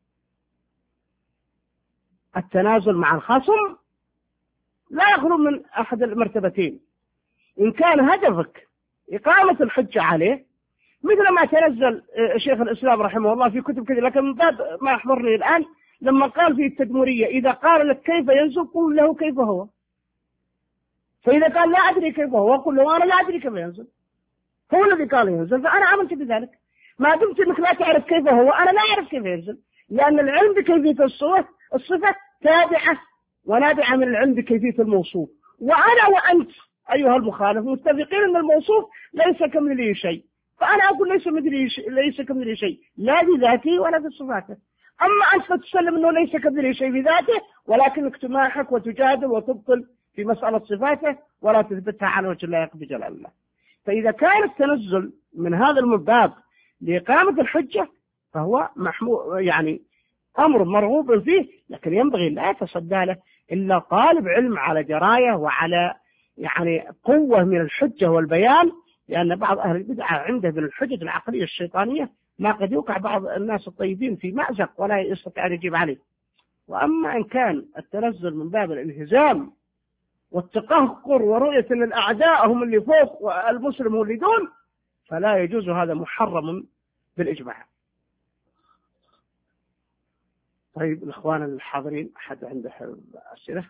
S2: التنازل مع الخصم لا يخلو من أحد المرتبتين: إن كان هدفك إقامة الحجة عليه مثل ما تنزل شيخ الإسلام رحمه الله في كتب كثيرة، لكن من باب ما يحضرني الآن لما قال في التدمرية: إذا قال لك كيف ينزل قل له كيف هو، فإذا قال لا أدري كيف هو قل له أنا لا أدري كيف ينزل، هو الذي قال ينزل فأنا عملت بذلك. ما دمت أنك لا تعرف كيف هو أنا لا أعرف كيف ينزل، لأن العلم بكيفية الصفة الصفة تابعة ونابعة من العلم بكيفية الموصوف. وأنا وأنت أيها المخالف متفقين أن الموصوف ليس كمثله شيء، فأنا أقول ليس مثلي شيء، ليس كمثله شيء لا بذاته ولا بصفاته. أما أنت تسلم أنه ليس كمثله شيء بذاته، ولكنك تماحك وتجادل وتبطل في مسألة صفاته ولا تثبتها على وجه لا يقضي جلال الله. فإذا كان التنزل من هذا الباب لإقامة الحجة فهو محمو يعني أمر مرغوب فيه، لكن ينبغي لا يتصدى له إلا طالب علم على دراية وعلى يعني قوة من الحجة والبيان، لأن بعض أهل البدع عنده من الحجة العقلية الشيطانية ما قد يوقع بعض الناس الطيبين في مأزق ولا يستطيع أن يجيب عليه. وأما إن كان التنزل من باب الانهزام والتقهقر ورؤية أن الأعداء هم اللي فوق والمسلم هو اللي دون فلا يجوز، هذا محرم بالإجماع. طيب الإخوان الحاضرين أحد عنده أسئلة؟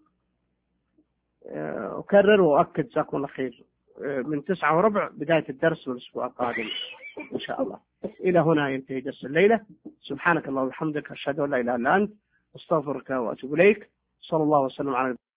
S2: أكرر وأؤكد جزاكم الله خير، من تسعة وربع بداية الدرس من الأسبوع القادم إن شاء الله. إلى هنا ينتهي درس الليلة. سبحانك اللهم وبحمدك أشهد أن لا إله إلا أنت أستغفرك وأتوب إليك. صلى الله وسلم على